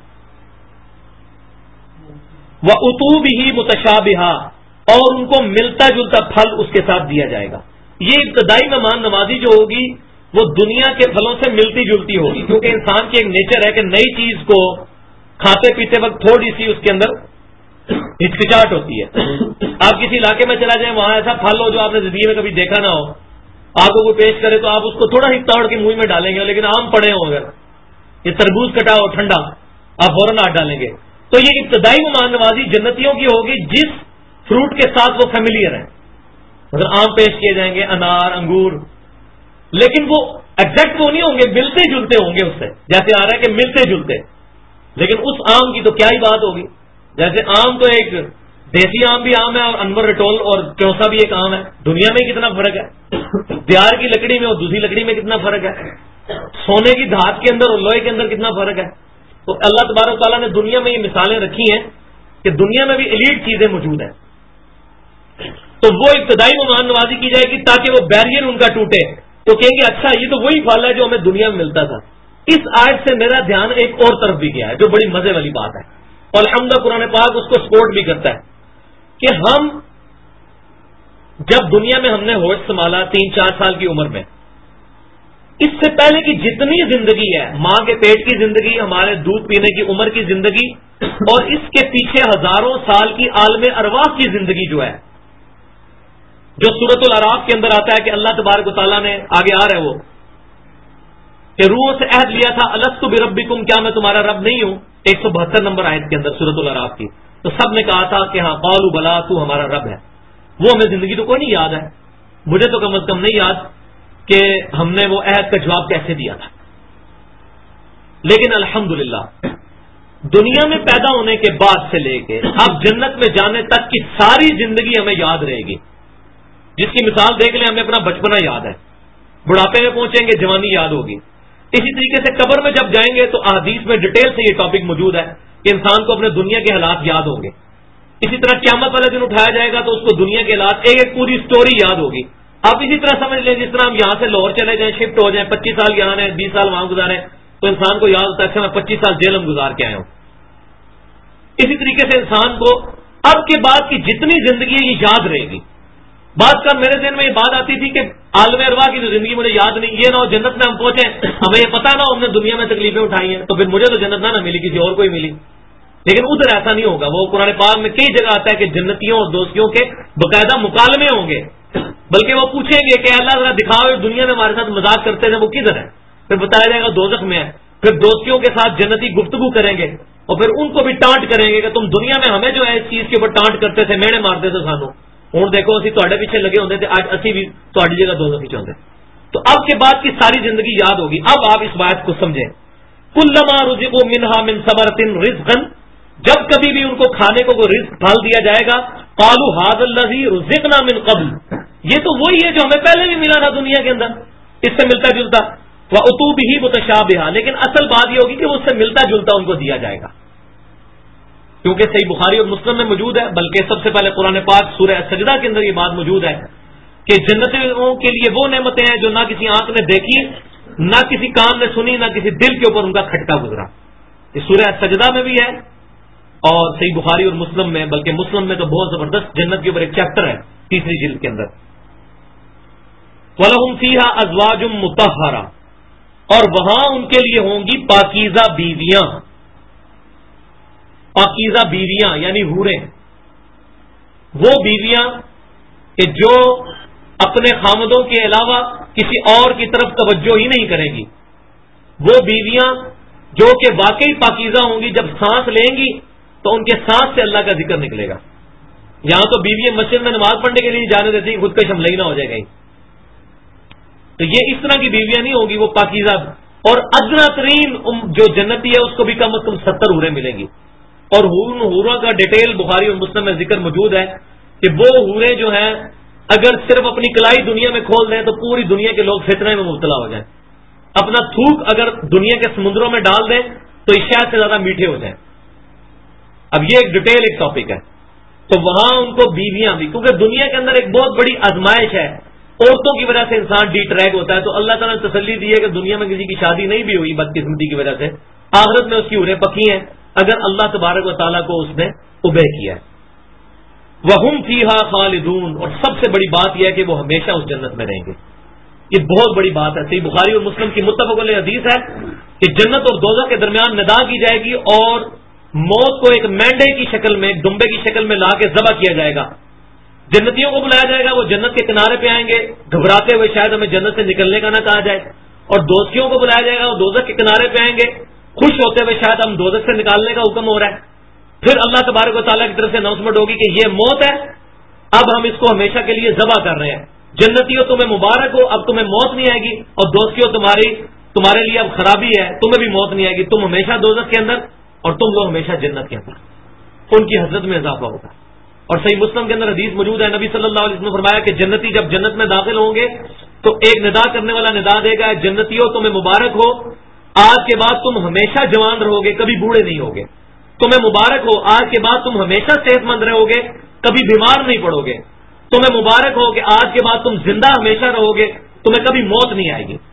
وَأُتُوا بِهِ مُتَشَابِهًا، اور ان کو ملتا جلتا پھل اس کے ساتھ دیا جائے گا۔ یہ ابتدائی مہمان نوازی جو ہوگی وہ دنیا کے پھلوں سے ملتی جلتی ہوگی، کیونکہ انسان کی ایک نیچر ہے کہ نئی چیز کو کھاتے پیتے وقت تھوڑی سی اس کے اندر ہچکچاہٹ ہوتی ہے۔ آپ کسی علاقے میں چلا جائیں، وہاں ایسا پھل ہو جو آپ نے زندگی میں کبھی دیکھا نہ ہو، آپ کو کوئی پیش کرے تو آپ اس کو تھوڑا ہی توڑ کے منہ میں ڈالیں گے، لیکن آم پڑے ہوں اگر یہ تربوز کٹا ہو ٹھنڈا، آپ فوراً ہاتھ ڈالیں گے۔ تو یہ ابتدائی مہمان نوازی جنتیوں کی ہوگی جس فروٹ کے ساتھ وہ فیملیئر ہیں۔ مطلب آم پیش کیے جائیں گے، انار، انگور، لیکن وہ ایگزیکٹ تو نہیں ہوں گے، ملتے جلتے ہوں گے اس سے، جیسے آ رہا ہے کہ ملتے جلتے، لیکن اس آم کی تو کیا ہی بات ہوگی. جیسے آم تو ایک دیسی آم بھی آم ہے اور انور رٹول اور چوسا بھی ایک آم ہے، دنیا میں کتنا فرق ہے. دیار کی لکڑی میں اور دوسری لکڑی میں کتنا فرق ہے، سونے کی دھات کے اندر اور لوہے کے اندر کتنا فرق ہے. تو اللہ تبارک و تعالیٰ نے دنیا میں یہ مثالیں رکھی ہیں کہ دنیا میں بھی ایلیٹ چیزیں موجود ہیں. تو وہ ابتدائی مہمان نوازی کی جائے گی تاکہ وہ بیریئر ان کا ٹوٹے، تو کہیں گے اچھا یہ تو وہی پھل ہے جو ہمیں دنیا میں ملتا تھا. اس آیت سے میرا دھیان ایک اور طرف بھی گیا ہے جو بڑی مزے والی بات ہے، اور الحمدللہ قرآن پاک اس کو سپورٹ بھی کرتا ہے کہ ہم جب دنیا میں ہم نے ہوش سنبھالا 3-4 سال کی عمر میں، اس سے پہلے کی جتنی زندگی ہے، ماں کے پیٹ کی زندگی، ہمارے دودھ پینے کی عمر کی زندگی، اور اس کے پیچھے ہزاروں سال کی عالم ارواح کی زندگی جو ہے، جو سورۃ الاعراف کے اندر آتا ہے کہ اللہ تبارک و تعالیٰ نے آگے آ رہا ہے وہ کہ روحوں سے عہد لیا تھا الست بربکم، کیا میں تمہارا رب نہیں ہوں، 172 نمبر آیت کے اندر سورۃ الاعراف کی. تو سب نے کہا تھا کہ ہاں قالوا بلا، تو ہمارا رب ہے. وہ ہمیں زندگی تو کوئی نہیں یاد ہے، مجھے تو کم از کم نہیں یاد کہ ہم نے وہ عہد کا جواب کیسے دیا تھا. لیکن الحمدللہ دنیا میں پیدا ہونے کے بعد سے لے کے اب جنت میں جانے تک کی ساری زندگی ہمیں یاد رہے گی. جس کی مثال دیکھ لیں، ہمیں اپنا بچپنا یاد ہے، بڑھاپے میں پہنچیں گے جوانی یاد ہوگی. اسی طریقے سے قبر میں جب جائیں گے تو احادیث میں ڈیٹیل سے یہ ٹاپک موجود ہے کہ انسان کو اپنے دنیا کے حالات یاد ہوں گے. اسی طرح قیامت والے دن اٹھایا جائے گا تو اس کو دنیا کے حالات ایک ایک پوری سٹوری یاد ہوگی. آپ اسی طرح سمجھ لیں جس طرح ہم یہاں سے لاہور چلے جائیں، شفٹ ہو جائیں، 25 سال یہاں ہیں، 20 سال وہاں گزارے، تو انسان کو یاد ہوتا ہے کہ میں 25 سال جیل میں گزار کے آیا ہوں. اسی طریقے سے انسان کو اب کے بعد کی جتنی زندگی ہے یہ یاد رہے گی. بات کر میرے ذہن میں یہ بات آتی تھی کہ عالم ارواح کی جو زندگی مجھے یاد نہیں، یہ نہ ہو جنت میں ہم پہنچیں ہمیں یہ پتا نہ ہو ہم نے دنیا میں تکلیفیں اٹھائی ہیں، تو پھر مجھے تو جنت نہ ملی، کسی اور کو ہی ملی. لیکن ادھر ایسا نہیں ہوگا. وہ قرآن پاک میں کئی جگہ آتا ہے کہ جنتیوں اور دوستیوں کے باقاعدہ مکالمے ہوں گے، بلکہ وہ پوچھیں گے کہ اللہ ذرا دکھاؤ دنیا میں ہمارے ساتھ مذاق کرتے تھے وہ کدھر ہے. پھر بتایا جائے گا دوزخ میں ہے. پھر دوستیوں کے ساتھ جنتی گفتگو کریں گے اور پھر ان کو بھی ٹانٹ کریں گے کہ تم دنیا میں ہمیں جو ہے اس چیز کے اوپر ٹانٹ کرتے تھے، میڑے مارتے تھے سانو، ہوں دیکھو اسی تواڈے پیچھے لگے ہوتے تھے، آج اسی بھی تواڈی جگہ دوزخ پیچھے ہوتے. تو اب کے بعد کی ساری زندگی یاد ہوگی. اب آپ اس بات کو سمجھیں، کلما رزقوا منها من ثمرۃ رزقا، جب کبھی بھی ان کو کھانے کو کوئی رزق پھل دیا جائے گا، قالوا هذا الذي رزقنا من قبل، یہ تو وہی ہے جو ہمیں پہلے بھی ملا تھا دنیا کے اندر، اس سے ملتا جلتا. وَأُتُوا بِهِ مُتَشَابِهًا، لیکن اصل بات یہ ہوگی کہ اس سے ملتا جلتا ان کو دیا جائے گا، کیونکہ صحیح بخاری اور مسلم میں موجود ہے. بلکہ سب سے پہلے قرآن پاک سورہ سجدہ کے اندر یہ بات موجود ہے کہ جنتیوں کے لیے وہ نعمتیں ہیں جو نہ کسی آنکھ نے دیکھی، نہ کسی کان نے سنی، نہ کسی دل کے اوپر ان کا کھٹکا گزرا. یہ سورہ سجدہ میں بھی ہے اور صحیح بخاری اور مسلم میں، بلکہ مسلم میں تو بہت زبردست جنت کے اوپر ایک چیپٹر ہے 3 جلد کے اندر. وَلَهُمْ فِيهَا أَزْوَاجٌ مُطَهَّرَةٌ، اور وہاں ان کے لیے ہوں گی پاکیزہ بیویاں. پاکیزہ بیویاں یعنی حوریں، وہ بیویاں کہ جو اپنے خامدوں کے علاوہ کسی اور کی طرف توجہ ہی نہیں کریں گی. وہ بیویاں جو کہ واقعی پاکیزہ ہوں گی، جب سانس لیں گی تو ان کے سانس سے اللہ کا ذکر نکلے گا. یہاں تو بیویاں مسجد میں نماز پڑھنے کے لیے جانے دیتی ہیں، خود کا شملہ ہی نہ ہو جائے گا. تو یہ اس طرح کی بیویاں نہیں ہوگی، وہ پاکیزہ. اور ادنا ترین جو جنتی ہے اس کو بھی کم از کم 70 حوریں ملیں گی. اور حوروں کا ڈیٹیل بخاری اور مسلم میں ذکر موجود ہے کہ وہ حوریں جو ہیں اگر صرف اپنی کلائی دنیا میں کھول دیں تو پوری دنیا کے لوگ فتنے میں مبتلا ہو جائیں. اپنا تھوک اگر دنیا کے سمندروں میں ڈال دیں تو اس شہد سے زیادہ میٹھے ہو جائیں. اب یہ ایک ڈیٹیل ایک ٹاپک ہے. تو وہاں ان کو بیویاں بھی، کیونکہ دنیا کے اندر ایک بہت بڑی آزمائش ہے، عورتوں کی وجہ سے انسان ڈی ٹریک ہوتا ہے. تو اللہ تعالیٰ نے تسلی دی ہے کہ دنیا میں کسی کی شادی نہیں بھی ہوئی بدقسمتی کی وجہ سے، آخرت میں اس کی حوریں پکی ہیں اگر اللہ تبارک و تعالیٰ کو اس نے اوبے کیا ہے. وَهُمْ فِيهَا خَالِدُونَ، اور سب سے بڑی بات یہ ہے کہ وہ ہمیشہ اس جنت میں رہیں گے. یہ بہت بڑی بات ہے. صحیح بخاری اور مسلم کی متفق علیہ حدیث ہے کہ جنت اور دوزخ کے درمیان ندا کی جائے گی اور موت کو ایک مینڈے کی شکل میں، ایک دمبے کی شکل میں لا کے ذبح کیا جائے گا. جنتیوں کو بلایا جائے گا، وہ جنت کے کنارے پہ آئیں گے گھبراتے ہوئے، شاید ہمیں جنت سے نکلنے کا نہ کہا جائے. اور دوستیوں کو بلایا جائے گا، وہ دوزخ کے کنارے پہ آئیں گے خوش ہوتے ہوئے، شاید ہم دوزخ سے نکالنے کا حکم ہو رہا ہے. پھر اللہ تبارک و تعالیٰ کی طرف سے اناؤنسمنٹ ہوگی کہ یہ موت ہے اب ہم اس کو ہمیشہ کے لیے ذبح کر رہے ہیں. جنتیوں تمہیں مبارک ہو، اب تمہیں موت نہیں آئے گی، اور دوستیوں تمہارے لیے اب خرابی ہے، تمہیں بھی موت نہیں آئے گی، تم ہمیشہ دوزخ کے اندر اور تم لوگ ہمیشہ جنت کے اندر. ان کی حضرت میں اضافہ ہوگا. اور صحیح مسلم کے اندر حدیث موجود ہے، نبی صلی اللہ علیہ وسلم نے فرمایا کہ جنتی جب جنت میں داخل ہوں گے تو ایک ندا کرنے والا ندا دے گا، جنتیوں تمہیں مبارک ہو، آج کے بعد تم ہمیشہ جوان رہو گے، کبھی بوڑھے نہیں ہوگے. تمہیں مبارک ہو، آج کے بعد تم ہمیشہ صحت مند رہو گے، کبھی بیمار نہیں پڑو گے. تمہیں مبارک ہو کہ آج کے بعد تم زندہ ہمیشہ رہو گے، تمہیں کبھی موت نہیں آئے گی.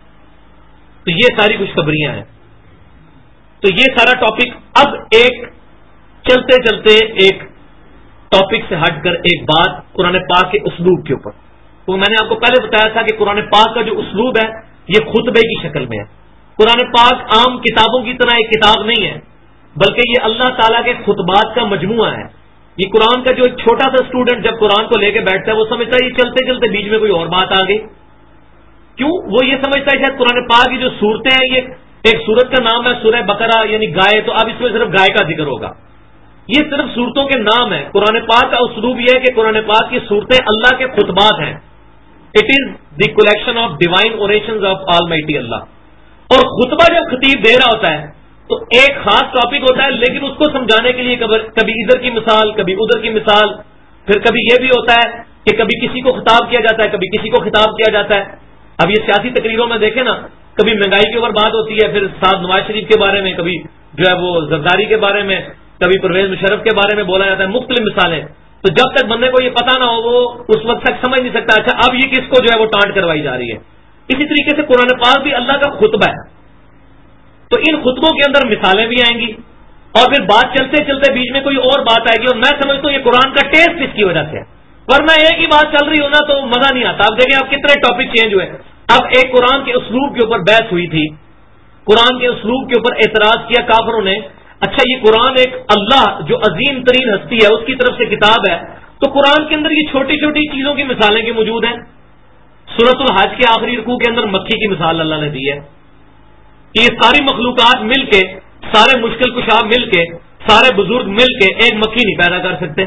تو یہ ساری خوشخبریاں ہیں. تو یہ سارا ٹاپک. اب ایک چلتے چلتے ایک ٹاپک سے ہٹ کر ایک بات قرآن پاک کے اسلوب کے اوپر. تو میں نے آپ کو پہلے بتایا تھا کہ قرآن پاک کا جو اسلوب ہے یہ خطبے کی شکل میں ہے. قرآن پاک عام کتابوں کی طرح ایک کتاب نہیں ہے، بلکہ یہ اللہ تعالیٰ کے خطبات کا مجموعہ ہے. یہ قرآن کا جو ایک چھوٹا سا اسٹوڈنٹ جب قرآن کو لے کے بیٹھتا ہے وہ سمجھتا ہے یہ چلتے چلتے بیچ میں کوئی اور بات آ گئی. کیوں؟ وہ یہ سمجھتا ہے شاید قرآن پاک کی جو صورتیں ہیں، یہ ایک سورت کا نام ہے سورہ بقرہ یعنی گائے، تو اب اس میں صرف گائے کا ذکر ہوگا. یہ صرف صورتوں کے نام ہے. قرآن پاک کا اسلوب یہ ہے کہ قرآن پاک کی صورتیں اللہ کے خطبات ہیں. It is the collection of divine orations of almighty Allah. اور خطبہ جب خطیب دے رہا ہوتا ہے تو ایک خاص ٹاپک ہوتا ہے، لیکن اس کو سمجھانے کے لیے کبھی ادھر کی مثال، کبھی ادھر کی مثال، پھر کبھی یہ بھی ہوتا ہے کہ کبھی کسی کو خطاب کیا جاتا ہے، کبھی کسی کو خطاب کیا جاتا ہے. اب یہ سیاسی تقریروں میں دیکھیں نا، کبھی مہنگائی کے اوپر بات ہوتی ہے، پھر صاحب نواز شریف کے بارے میں، کبھی جو ہے وہ زرداری کے بارے میں، کبھی پرویز مشرف کے بارے میں بولا جاتا ہے، مختلف مثالیں. تو جب تک بندے کو یہ پتا نہ ہو وہ اس وقت تک سمجھ نہیں سکتا اچھا اب یہ کس کو جو ہے وہ ٹانٹ کروائی جا رہی ہے. اسی طریقے سے قرآن پاک بھی اللہ کا خطبہ ہے. تو ان خطبوں کے اندر مثالیں بھی آئیں گی اور پھر بات چلتے چلتے بیچ میں کوئی اور بات آئے گی، اور میں سمجھتا ہوں یہ قرآن کا ٹیسٹ اس کی وجہ سے ہے، ورنہ ایک ہی بات چل رہی ہو نا تو مزہ نہیں آتا. اب دیکھیں اب کتنے ٹاپک چینج ہوئے. اب ایک قرآن کے اسلوب کے اوپر بحث ہوئی تھی، قرآن کے اسلوب کے اوپر اعتراض کیا کافروں نے. اچھا یہ قرآن ایک اللہ جو عظیم ترین ہستی ہے اس کی طرف سے کتاب ہے، تو قرآن کے اندر یہ چھوٹی چھوٹی چیزوں کی مثالیں کی موجود ہیں. سورۃ الحج کے آخری رکوع کے اندر مکھی کی مثال اللہ نے دی ہے کہ یہ ساری مخلوقات مل کے، سارے مشکل کشا مل کے، سارے بزرگ مل کے ایک مکھی نہیں پیدا کر سکتے،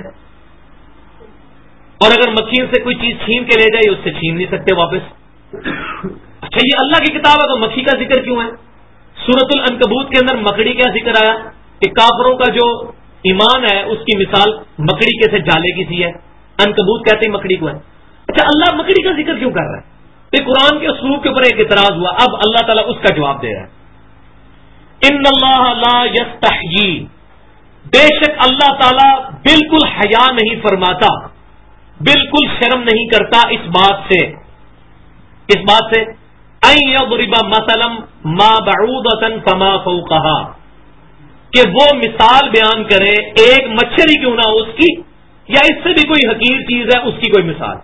اور اگر مکھی سے کوئی چیز چھین کے لے جائے اس سے چھین نہیں سکتے واپس. اچھا یہ اللہ کی کتاب ہے تو مکھی کا ذکر کیوں ہے؟ سورۃ العنکبوت کے اندر مکڑی کا ذکر آیا کہ کافروں کا جو ایمان ہے اس کی مثال مکڑی کے سے جالے کی سی ہے. عنکبوت کہتے ہیں مکڑی کو ہے. اچھا اللہ مکڑی کا ذکر کیوں کر رہا ہے؟ تو قرآن کے اسلوب کے اوپر ایک اعتراض ہوا. اب اللہ تعالیٰ اس کا جواب دے رہا ہے. ان اللہ لا یستحیی، بے شک اللہ تعالیٰ بالکل حیا نہیں فرماتا، بالکل شرم نہیں کرتا اس بات سے ان یضرب مثلا ما بعوضۃ فما فوقها، کہ وہ مثال بیان کرے ایک مچھر ہی کیوں نہ ہو اس کی، یا اس سے بھی کوئی حقیر چیز ہے اس کی کوئی مثال.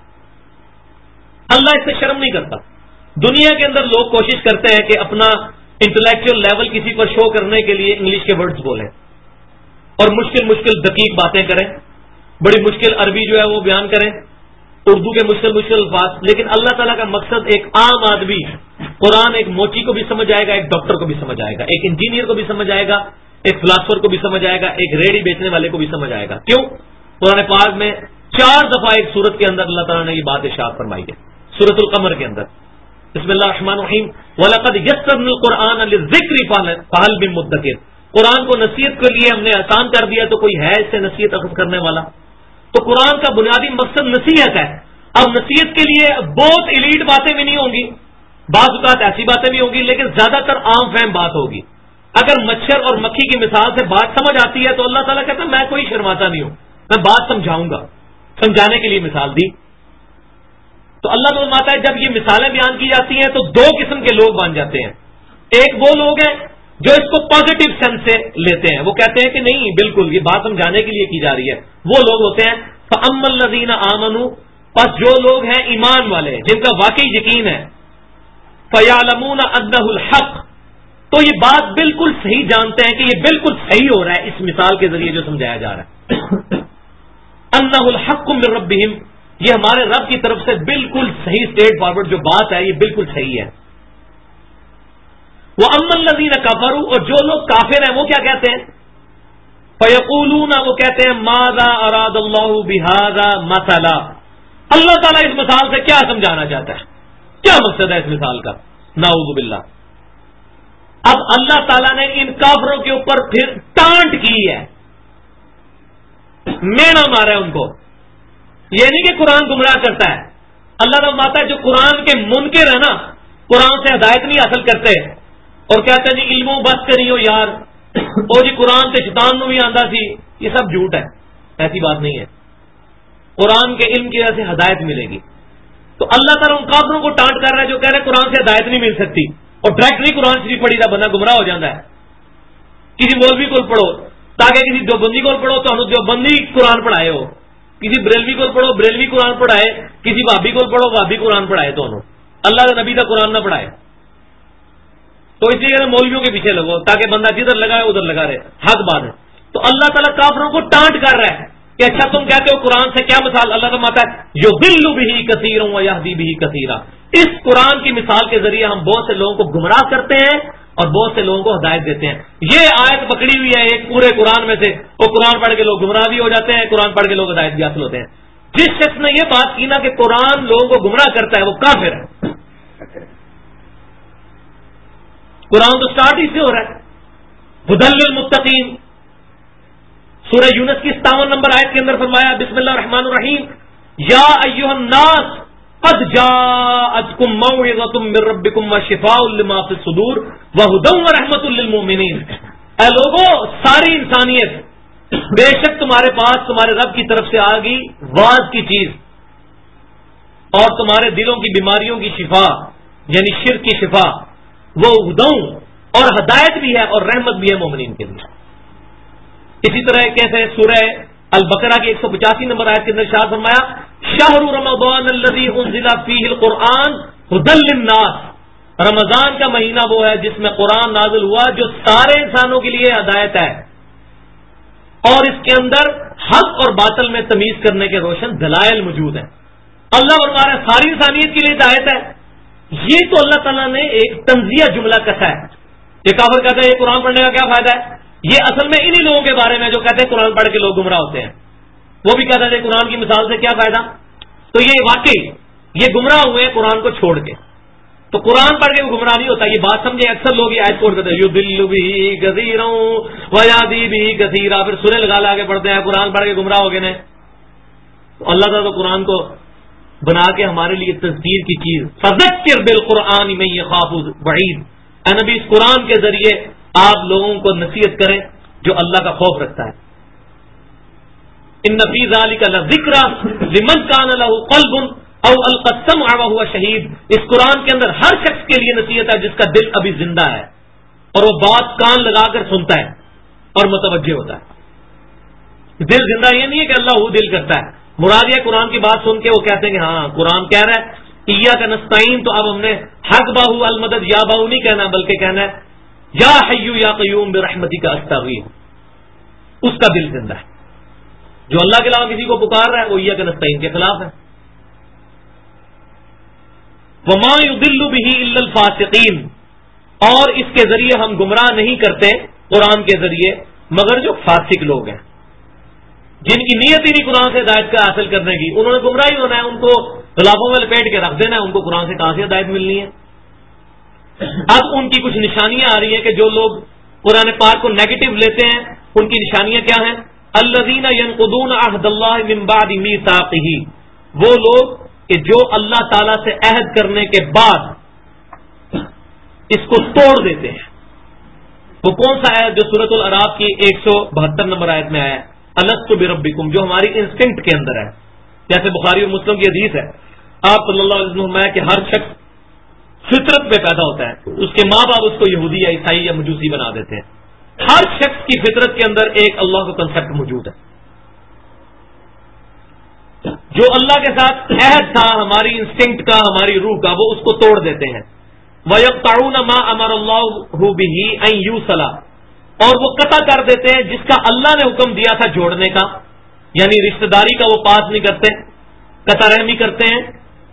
اللہ اس سے شرم نہیں کرتا. دنیا کے اندر لوگ کوشش کرتے ہیں کہ اپنا انٹلیکچوئل لیول کسی پر شو کرنے کے لیے انگلش کے ورڈز بولیں اور مشکل مشکل دقیق باتیں کریں، بڑی مشکل عربی جو ہے وہ بیان کریں، اردو کے مشکل الفاظ. لیکن اللہ تعالیٰ کا مقصد ایک عام آدمی، قرآن ایک موچی کو بھی سمجھ آئے گا، ایک ڈاکٹر کو بھی سمجھ آئے گا، ایک انجینئر کو بھی سمجھ آئے گا، ایک فلاسفر کو بھی سمجھ آئے گا، ایک ریڑھی بیچنے والے کو بھی سمجھ آئے گا. کیوں؟ قرآن پاک میں 4 دفعہ ایک سورت کے اندر اللہ تعالیٰ نے یہ بات ارشاد فرمائی ہے. سورۃ القمر کے اندر بسم اللہ الرحمن الرحیم وَلَقَدْ يَسَّرْنَا الْقُرْآنَ لِلذِّكْرِ فَهَلْ مِن مُدَّكِرٍ، قرآن کو نصیحت کے لیے ہم نے آسان کر دیا تو کوئی ہے اس سے نصیحت اخذ کرنے والا. تو قرآن کا بنیادی مقصد نصیحت ہے. اب نصیحت کے لیے بہت ایلیٹ باتیں بھی نہیں ہوں گی، بعض اوقات ایسی باتیں بھی ہوں گی، لیکن زیادہ تر عام فہم بات ہوگی. اگر مچھر اور مکھی کی مثال سے بات سمجھ آتی ہے تو اللہ تعالیٰ کہتا ہے میں کوئی شرماتا نہیں ہوں، میں بات سمجھاؤں گا. سمجھانے کے لیے مثال دی. تو اللہ تو فرماتا ہے جب یہ مثالیں بیان کی جاتی ہیں تو 2 قسم کے لوگ بن جاتے ہیں. ایک وہ لوگ ہیں جو اس کو پازیٹو سینس سے لیتے ہیں، وہ کہتے ہیں کہ نہیں بالکل یہ بات سمجھانے کے لیے کی جا رہی ہے. وہ لوگ ہوتے ہیں فَأَمَّا الَّذِينَ آمَنُوا، پس جو لوگ ہیں ایمان والے جن کا واقعی یقین ہے، فَيَعْلَمُونَ أَنَّهُ الْحَقُّ، تو یہ بات بالکل صحیح جانتے ہیں کہ یہ بالکل صحیح ہو رہا ہے اس مثال کے ذریعے جو سمجھایا جا رہا ہے. أَنَّهُ الْحَقُّ مِن رَبِّهِمْ، یہ ہمارے رب کی طرف سے بالکل صحیح اسٹریٹ فارورڈ جو بات ہے یہ بالکل صحیح ہے. وَأَمَّا الَّذِينَ كَفَرُوا، اور جو لوگ کافر ہیں وہ کیا کہتے ہیں؟ فیقولون، وہ کہتے ہیں ماذا اراد اللہ بہذا مثلا، اللہ تعالیٰ اس مثال سے کیا سمجھانا چاہتا ہے، کیا مقصد ہے اس مثال کا، نعوذ باللہ۔ اب اللہ تعالیٰ نے ان کافروں کے اوپر پھر ٹانٹ کی ہے، مینا مارا ہے ان کو۔ یہ نہیں کہ قرآن گمراہ کرتا ہے، اللہ تعالیٰ ماتا ہے جو قرآن کے منکر ہے نا، قرآن سے ہدایت نہیں حاصل کرتے اور کہتے ہیں جی علموں بس کریو یار، او جی قرآن سے شیطان نو بھی آندا سی، یہ سب جھوٹ ہے، ایسی بات نہیں ہے۔ قرآن کے علم کی وجہ سے ہدایت ملے گی۔ تو اللہ تعالیٰ ان کافروں کو ٹانٹ کر رہا ہے جو کہہ رہے ہیں قرآن سے ہدایت نہیں مل سکتی، اور ڈائریکٹلی قرآن شریف پڑھی تھا بندہ گمراہ ہو جاتا ہے۔ کسی مولوی کو پڑھو، تاکہ کسی دیوبندی کو پڑھو تو دیوبندی قرآن پڑھائے ہو، کسی بریلوی کو پڑھو بریلوی قرآن پڑھائے، کسی بھابی کو پڑھو بھابی قرآن پڑھائے، دونوں اللہ کے نبی کا قرآن نہ پڑھائے۔ تو اس لیے مولویوں کے پیچھے لگو تاکہ بندہ جدھر لگائے ادھر لگا رہے، حق بات ہے۔ تو اللہ تعالیٰ کافروں کو ٹانٹ کر رہا ہے کہ اچھا تم کہتے ہو قرآن سے کیا مثال، اللہ کا ماتا ہے یضل بہ کثیرا ویہدی بہ کثیرا، اس قرآن کی مثال کے ذریعے ہم بہت سے لوگوں کو گمراہ کرتے ہیں اور بہت سے لوگوں کو ہدایت دیتے ہیں۔ یہ آیت پکڑی ہوئی ہے ایک پورے قرآن میں سے، وہ قرآن پڑھ کے لوگ گمراہ بھی ہو جاتے ہیں، قرآن پڑھ کے لوگ ہدایت بھی حاصل ہوتے ہیں۔ جس شخص نے یہ بات کی نا کہ قرآن لوگوں کو گمراہ کرتا ہے وہ کافر ہے۔ قرآن تو سٹارٹ ہی سے ہو رہا ہے، ھدی للمتقین، سورہ یونس کی 57 نمبر آیت کے اندر فرمایا بسم اللہ الرحمن الرحیم یا ایھا الناس قد جاءتکم موعظۃ من ربکم وشفاء لما فی الصدور وھدی ورحمۃ للمؤمنین، اے لوگوں ساری انسانیت بے شک تمہارے پاس تمہارے رب کی طرف سے آ گئی واعظ کی چیز اور تمہارے دلوں کی بیماریوں کی شفا یعنی شرک کی شفا، وہ ہدی اور ہدایت بھی ہے اور رحمت بھی ہے مومنین کے لیے۔ اسی طرح کیسے سورہ البقرہ کی 185 نمبر آیت کے اندر ارشاد فرمایا شہر رمضان الذی انزل فیہ القرآن ھدی للناس، رمضان کا مہینہ وہ ہے جس میں قرآن نازل ہوا جو سارے انسانوں کے لیے ہدایت ہے، اور اس کے اندر حق اور باطل میں تمیز کرنے کے روشن دلائل موجود ہیں۔ اللہ فرما رہا ہے ساری انسانیت کے لیے ہدایت ہے۔ یہ تو اللہ تعالیٰ نے ایک تنزیہ جملہ کسا ہے۔ یہ کافر کہتا ہے یہ قرآن پڑھنے کا کیا فائدہ ہے، یہ اصل میں انہی لوگوں کے بارے میں جو کہتے ہیں قرآن پڑھ کے لوگ گمراہ ہوتے ہیں، وہ بھی کہتا ہے قرآن کی مثال سے کیا فائدہ۔ تو یہ واقعی یہ گمراہ ہوئے ہیں قرآن کو چھوڑ کے، تو قرآن پڑھ کے وہ گمراہ نہیں ہوتا، یہ بات سمجھے۔ اکثر لوگ یہ آیت کوٹ کرتے ہیں یضل بہ کثیرا ویہدی بہ کثیرا، پھر سورہ لگا کے پڑھتے ہیں قرآن پڑھ کے گمراہ ہو گئے ہیں۔ تو اللہ تعالیٰ تو قرآن کو بنا کے ہمارے لیے تذکیر کی چیز، فذکر بالقرآن من یخاف وعید، اے نبی اس قرآن کے ذریعے آپ لوگوں کو نصیحت کریں جو اللہ کا خوف رکھتا ہے۔ ان فی ذلک لذکر لمن کان لہ قلب او القى السمع وهو شہید، اس قرآن کے اندر ہر شخص کے لیے نصیحت ہے جس کا دل ابھی زندہ ہے اور وہ بات کان لگا کر سنتا ہے اور متوجہ ہوتا ہے۔ دل زندہ یہ نہیں ہے کہ اللہ دل کرتا ہے، مراد یہ قرآن کی بات سن کے وہ کہتے ہیں کہ ہاں قرآن کہہ رہا ہے ایاک نستعین، تو اب ہم نے حق باہو المدد یا باہو نہیں کہنا بلکہ کہنا ہے یا حی یا قیوم برحمتک استغیث، اس کا دل زندہ ہے۔ جو اللہ کے علاوہ کسی کو پکار رہا ہے وہ ایاک نستعین کے خلاف ہے۔ وما یضل بہ الا الفاسقین، اور اس کے ذریعے ہم گمراہ نہیں کرتے قرآن کے ذریعے مگر جو فاسق لوگ ہیں، جن کی نیت ہی نہیں قرآن سے ہدایت کا حاصل کرنے کی، انہوں نے گمراہی ہونا ہے، ان کو غلافوں میں لپیٹ کے رکھ دینا ہے، ان کو قرآن سے کہاں سے ہدایت ملنی ہے۔ اب ان کی کچھ نشانیاں آ رہی ہیں کہ جو لوگ قرآن پاک کو نیگیٹو لیتے ہیں ان کی نشانیاں کیا ہیں، الذین ینقضون عہد اللہ من بعد میثاقہ، وہ لوگ کہ جو اللہ تعالی سے عہد کرنے کے بعد اس کو توڑ دیتے ہیں۔ وہ کون سا ہے جو سورۃ الاعراف کی 172 نمبر آیت میں آیا ہے الست بربکم، جو ہماری انسٹنکٹ کے اندر ہے، جیسے بخاری اور مسلم کی حدیث ہے آپ صلی اللہ علیہ وسلم کہ ہر شخص فطرت میں پیدا ہوتا ہے، اس کے ماں باپ اس کو یہودی یا عیسائی یا مجوسی بنا دیتے ہیں، ہر شخص کی فطرت کے اندر ایک اللہ کا کنسپٹ موجود ہے۔ جو اللہ کے ساتھ عہد تھا ہماری انسٹنکٹ کا ہماری روح کا وہ اس کو توڑ دیتے ہیں۔ وَيَقْطَعُونَ مَا أَمَرَ اللَّهُ بِهِ أَن يُوصَلَ، اور وہ قطع کر دیتے ہیں جس کا اللہ نے حکم دیا تھا جوڑنے کا، یعنی رشتہ داری کا وہ پاس نہیں کرتے، قطع رحمی کرتے ہیں،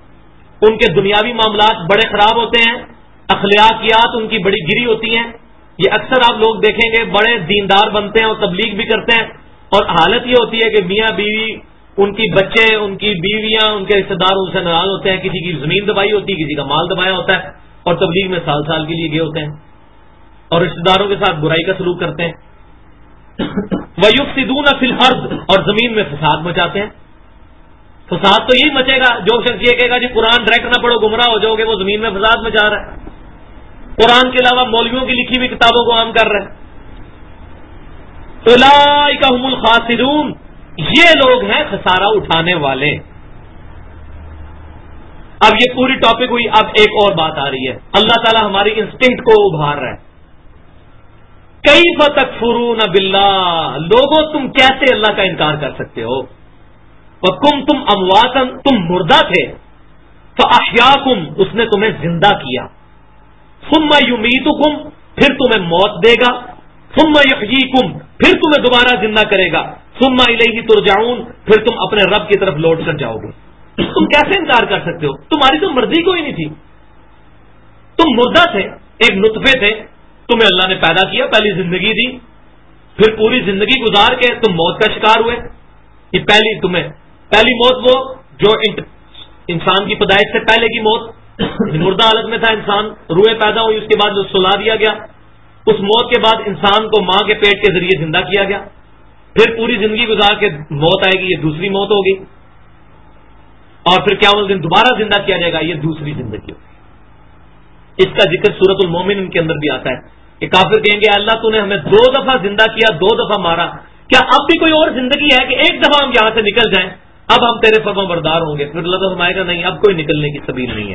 ان کے دنیاوی معاملات بڑے خراب ہوتے ہیں، اخلاقیات ان کی بڑی گری ہوتی ہیں، یہ اکثر آپ لوگ دیکھیں گے بڑے دیندار بنتے ہیں اور تبلیغ بھی کرتے ہیں، اور حالت یہ ہوتی ہے کہ میاں بیوی، ان کی بچے، ان کی بیویاں، ان کے رشتے دار ان سے ناراض ہوتے ہیں، کسی کی زمین دبائی ہوتی ہے، کسی کا مال دبایا ہوتا ہے، اور تبلیغ میں سال سال کے لیے گئے ہوتے ہیں اور رشتے داروں کے ساتھ برائی کا سلوک کرتے ہیں۔ وَيُفْسِدُونَ فِي الْأَرْضِ، اور زمین میں فساد مچاتے ہیں۔ فساد تو یہی مچے گا، جو شخص یہ کہے گا جی قرآن ڈائریکٹ نہ پڑھو گمراہ ہو جاؤ گے، وہ زمین میں فساد مچا رہا ہے، قرآن کے علاوہ مولویوں کی لکھی ہوئی کتابوں کو عام کر رہے ہیں۔ اولئک ھم الخاسرون، یہ لوگ ہیں خسارہ اٹھانے والے۔ اب یہ پوری ٹاپک ہوئی، اب ایک اور بات آ رہی ہے، اللہ تعالیٰ ہماری انسٹنکٹ کو ابھار رہا ہے۔ کیف تکفرون باللہ، لوگوں تم کیسے اللہ کا انکار کر سکتے ہو؟ وَكُنْتُمْ أَمْوَاتًا، تم مردہ تھے، فَأَحْيَاكُمْ، اس نے تمہیں زندہ کیا، ثُمَّ يُمِيتُكُمْ، پھر تمہیں موت دے گا، ثُمَّ يُحْيِيكُمْ، پھر تمہیں دوبارہ زندہ کرے گا، ثُمَّ إِلَيْهِ تُرْجَعُونَ، پھر تم اپنے رب کی طرف لوٹ کر جاؤ گے۔ تم کیسے انکار کر سکتے ہو؟ تمہاری تو مرضی کوئی نہیں تھی، تم مردہ تھے، ایک نطفے تھے، تمہیں اللہ نے پیدا کیا، پہلی زندگی دی، پھر پوری زندگی گزار کے تم موت کا شکار ہوئے۔ یہ پہلی موت وہ جو انسان کی پیدائش سے پہلے کی موت، مردہ حالت میں تھا انسان، روح پیدا ہوئی، اس کے بعد جو سلا دیا گیا، اس موت کے بعد انسان کو ماں کے پیٹ کے ذریعے زندہ کیا گیا، پھر پوری زندگی گزار کے موت آئے گی، یہ دوسری موت ہوگی، اور پھر قیامت دن دوبارہ زندہ کیا جائے گا، یہ دوسری زندگی ہوگی۔ اس کا ذکر سورۃ المومن کے اندر بھی آتا ہے کہ کافر کہیں گے اللہ تو نے ہمیں 2 دفعہ زندہ کیا، 2 دفعہ مارا، کیا اب بھی کوئی اور زندگی ہے کہ ایک دفعہ ہم یہاں سے نکل جائیں، اب ہم تیرے فرما بردار ہوں گے؟ پھر اللہ تعالیٰ فرمائے گا نہیں، اب کوئی نکلنے کی سبیل نہیں ہے۔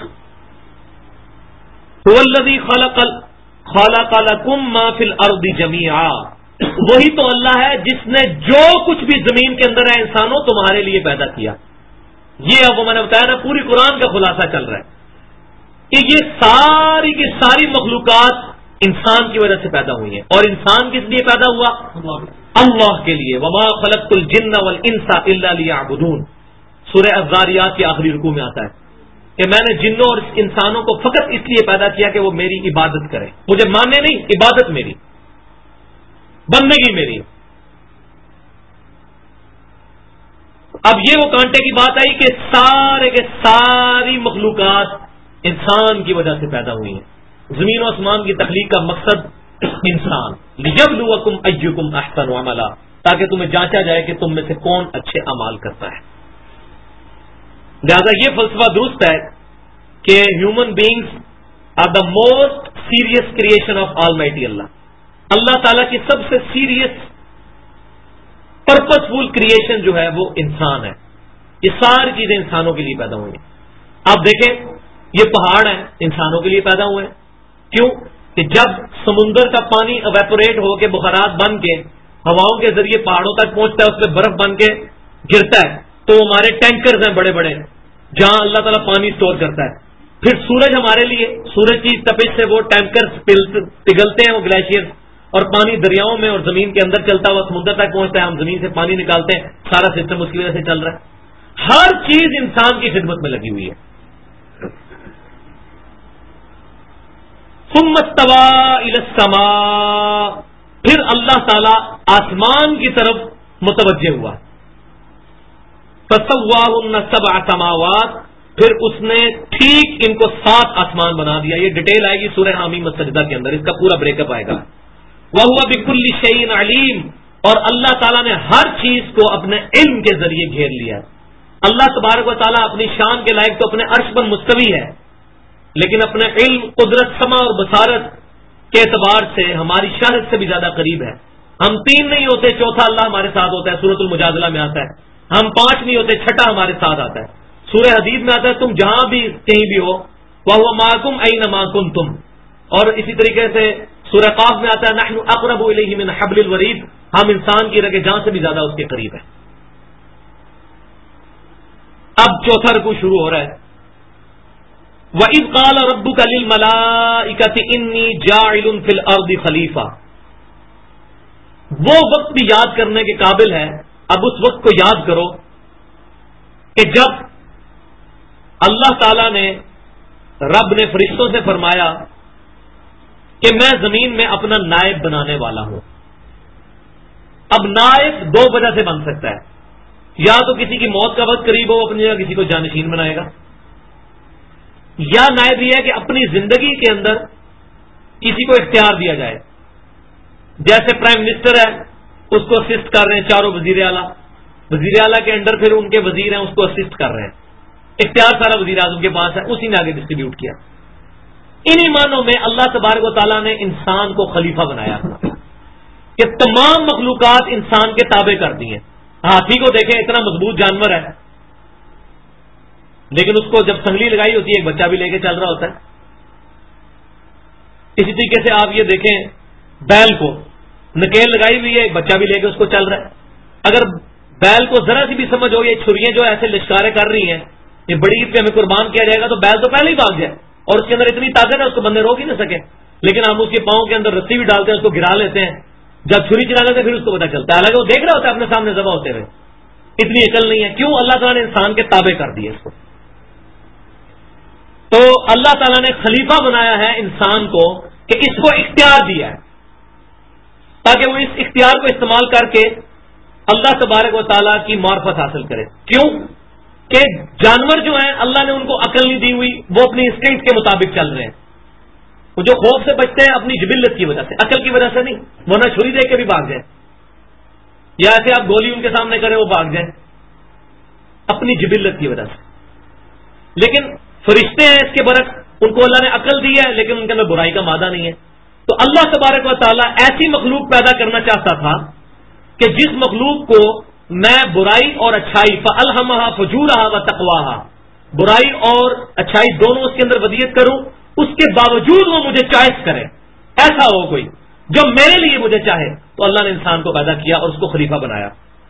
هو الذی خلق لکم ما فی الارض جمیعا، وہی تو اللہ ہے جس نے جو کچھ بھی زمین کے اندر ہے انسانوں تمہارے لیے پیدا کیا۔ یہ اب میں نے بتایا نا، پوری قرآن کا خلاصہ چل رہا ہے کہ یہ ساری کی ساری مخلوقات انسان کی وجہ سے پیدا ہوئی ہیں، اور انسان کس لیے پیدا ہوا؟ اللہ کے لیے۔ وما خلقت الجن والانس الا لیعبدون، سورہ الذاریات کے آخری رکوع میں آتا ہے کہ میں نے جنوں اور انسانوں کو فقط اس لیے پیدا کیا کہ وہ میری عبادت کریں، مجھے ماننے نہیں، عبادت میری، بندگی میری۔ اب یہ وہ کانٹے کی بات آئی کہ سارے کے ساری مخلوقات انسان کی وجہ سے پیدا ہوئی ہیں۔ زمین و آسمان کی تخلیق کا مقصد انسان، لِيَبْلُوَكُمْ أَيُّكُمْ أَحْسَنُ عَمَلًا، تاکہ تمہیں جانچا جائے کہ تم میں سے کون اچھے اعمال کرتا ہے۔ لہذا یہ فلسفہ درست ہے کہ human beings are the most serious creation of almighty Allah, اللہ تعالیٰ کی سب سے سیریس پرپز فل کریشن جو ہے وہ انسان ہے۔ یہ ساری چیزیں انسانوں کے لیے پیدا ہوئی ہیں۔ آپ دیکھیں یہ پہاڑ ہیں انسانوں کے لیے پیدا ہوئے ہیں، کیوں کہ جب سمندر کا پانی ایویپوریٹ ہو کے بخارات بن کے ہواؤں کے ذریعے پہاڑوں تک پہنچتا ہے، اس پہ برف بن کے گرتا ہے، تو ہمارے ٹینکرز ہیں بڑے بڑے جہاں اللہ تعالیٰ پانی اسٹور کرتا ہے۔ پھر سورج ہمارے لیے، سورج کی تپش سے وہ ٹینکرز پگھلتے ہیں، وہ گلیشیئر، اور پانی دریاؤں میں اور زمین کے اندر چلتا ہوا سمندر تک پہنچتا ہے، ہم زمین سے پانی نکالتے ہیں، سارا سسٹم اس کی وجہ سے چل رہا ہے۔ ہر چیز انسان کی خدمت میں لگی ہوئی ہے۔ ثم استوى الى السماء، پھر اللہ تعالی آسمان کی طرف متوجہ ہوا، فسواهن 7 سماوات، پھر اس نے ٹھیک ان کو 7 آسمان بنا دیا۔ یہ ڈیٹیل آئے گی سورہ حامیم السجدہ کے اندر، اس کا پورا بریک اپ آئے گا۔ وَهُوَ بِكُلِّ شَيْءٍ عَلِيمٌ، اور اللہ تعالیٰ نے ہر چیز کو اپنے علم کے ذریعے گھیر لیا۔ اللہ تبارک و تعالیٰ اپنی شان کے لائق تو اپنے عرش پر مستوی ہے، لیکن اپنے علم، قدرت، سمع اور بصارت کے اعتبار سے ہماری شہرت سے بھی زیادہ قریب ہے۔ ہم 3 نہیں ہوتے، چوتھا اللہ ہمارے ساتھ ہوتا ہے، سورۃ المجادلہ میں آتا ہے۔ ہم 5 نہیں ہوتے، چھٹا ہمارے ساتھ آتا ہے۔ سورہ حدید میں آتا ہے تم جہاں بھی کہیں بھی ہو، وَهُوَ مَعَكُمْ أَيْنَمَا كُنتُمْ، اور اسی طریقے سے سورہ قاف میں آتا ہے نحن اقرب الیہ من حبل الورید، ہم انسان کی رگ جان سے بھی زیادہ اس کے قریب ہیں۔ اب چوتھا رکوع شروع ہو رہا ہے۔ وَإِذْ قَالَ رَبُّكَ لِلْمَلَائِكَةِ إِنِّي جَاعِلٌ فِي الْأَرْضِ خَلِيفَةً، وہ وقت بھی یاد کرنے کے قابل ہے۔ اب اس وقت کو یاد کرو کہ جب اللہ تعالی نے، رب نے فرشتوں سے فرمایا کہ میں زمین میں اپنا نائب بنانے والا ہوں. اب نائب دو وجہ سے بن سکتا ہے، یا تو کسی کی موت کا وقت قریب ہو اپنی جگہ کسی کو جانشین بنائے گا، یا نائب یہ ہے کہ اپنی زندگی کے اندر کسی کو اختیار دیا جائے. جیسے پرائم منسٹر ہے، اس کو اسسٹ کر رہے ہیں چاروں وزیر اعلیٰ، وزیر اعلیٰ کے انڈر پھر ان کے وزیر ہیں، اس کو اسسٹ کر رہے ہیں، اختیار سارا وزیر اعظم کے پاس ہے، اسی نے آگے ڈسٹریبیوٹ کیا. انہی معنوں میں اللہ تبارک و تعالیٰ نے انسان کو خلیفہ بنایا کہ تمام مخلوقات انسان کے تابع کر دی ہیں. ہاتھی کو دیکھیں، اتنا مضبوط جانور ہے، لیکن اس کو جب سنگلی لگائی ہوتی ہے ایک بچہ بھی لے کے چل رہا ہوتا ہے. اسی طریقے سے آپ یہ دیکھیں بیل کو نکیل لگائی ہوئی ہے، ایک بچہ بھی لے کے اس کو چل رہا ہے. اگر بیل کو ذرا سی بھی سمجھ ہو یہ چھریاں جو ایسے لشکارے کر رہی ہیں یہ بڑی عید پہ ہمیں قربان کیا جائے گا تو بیل تو پہلے ہی بھاگ جائے، اور اس کے اندر اتنی طاقت ہے اس کو بندے روک ہی نہ سکے. لیکن ہم اس کے پاؤں کے اندر رسی بھی ڈالتے ہیں، اس کو گرا لیتے ہیں، جب چھری چلا لیتے ہیں پھر اس کو پتا چلتا ہے، حالانکہ وہ دیکھ رہا ہوتا ہے اپنے سامنے ذبح ہوتے ہوئے. اتنی عقل نہیں ہے. کیوں؟ اللہ تعالیٰ نے انسان کے تابع کر دیے اس کو. تو اللہ تعالیٰ نے خلیفہ بنایا ہے انسان کو کہ اس کو اختیار دیا ہے تاکہ وہ اس اختیار کو استعمال کر کے اللہ تبارک و تعالیٰ کی معرفت حاصل کرے. کیوں کہ جانور جو ہیں اللہ نے ان کو عقل نہیں دی ہوئی، وہ اپنی انسٹنکٹ کے مطابق چل رہے ہیں. وہ جو خوف سے بچتے ہیں اپنی جبلت کی وجہ سے، عقل کی وجہ سے نہیں، ورنہ چھری دے کے بھی بھاگ جائیں، یا ایسے آپ گولی ان کے سامنے کریں وہ بھاگ جائیں، اپنی جبلت کی وجہ سے. لیکن فرشتے ہیں اس کے برعکس، ان کو اللہ نے عقل دی ہے لیکن ان کے اندر برائی کا مادہ نہیں ہے. تو اللہ تبارک و تعالیٰ ایسی مخلوق پیدا کرنا چاہتا تھا کہ جس مخلوق کو میں برائی اور اچھائی فَأَلْهَمَهَا فُجُورَهَا وَتَقْوَاهَا، برائی اور اچھائی دونوں اس کے اندر ودیت کروں، اس کے باوجود وہ مجھے چوائس کرے. ایسا ہو کوئی جو میرے لیے مجھے چاہے. تو اللہ نے انسان کو پیدا کیا اور اس کو خلیفہ بنایا.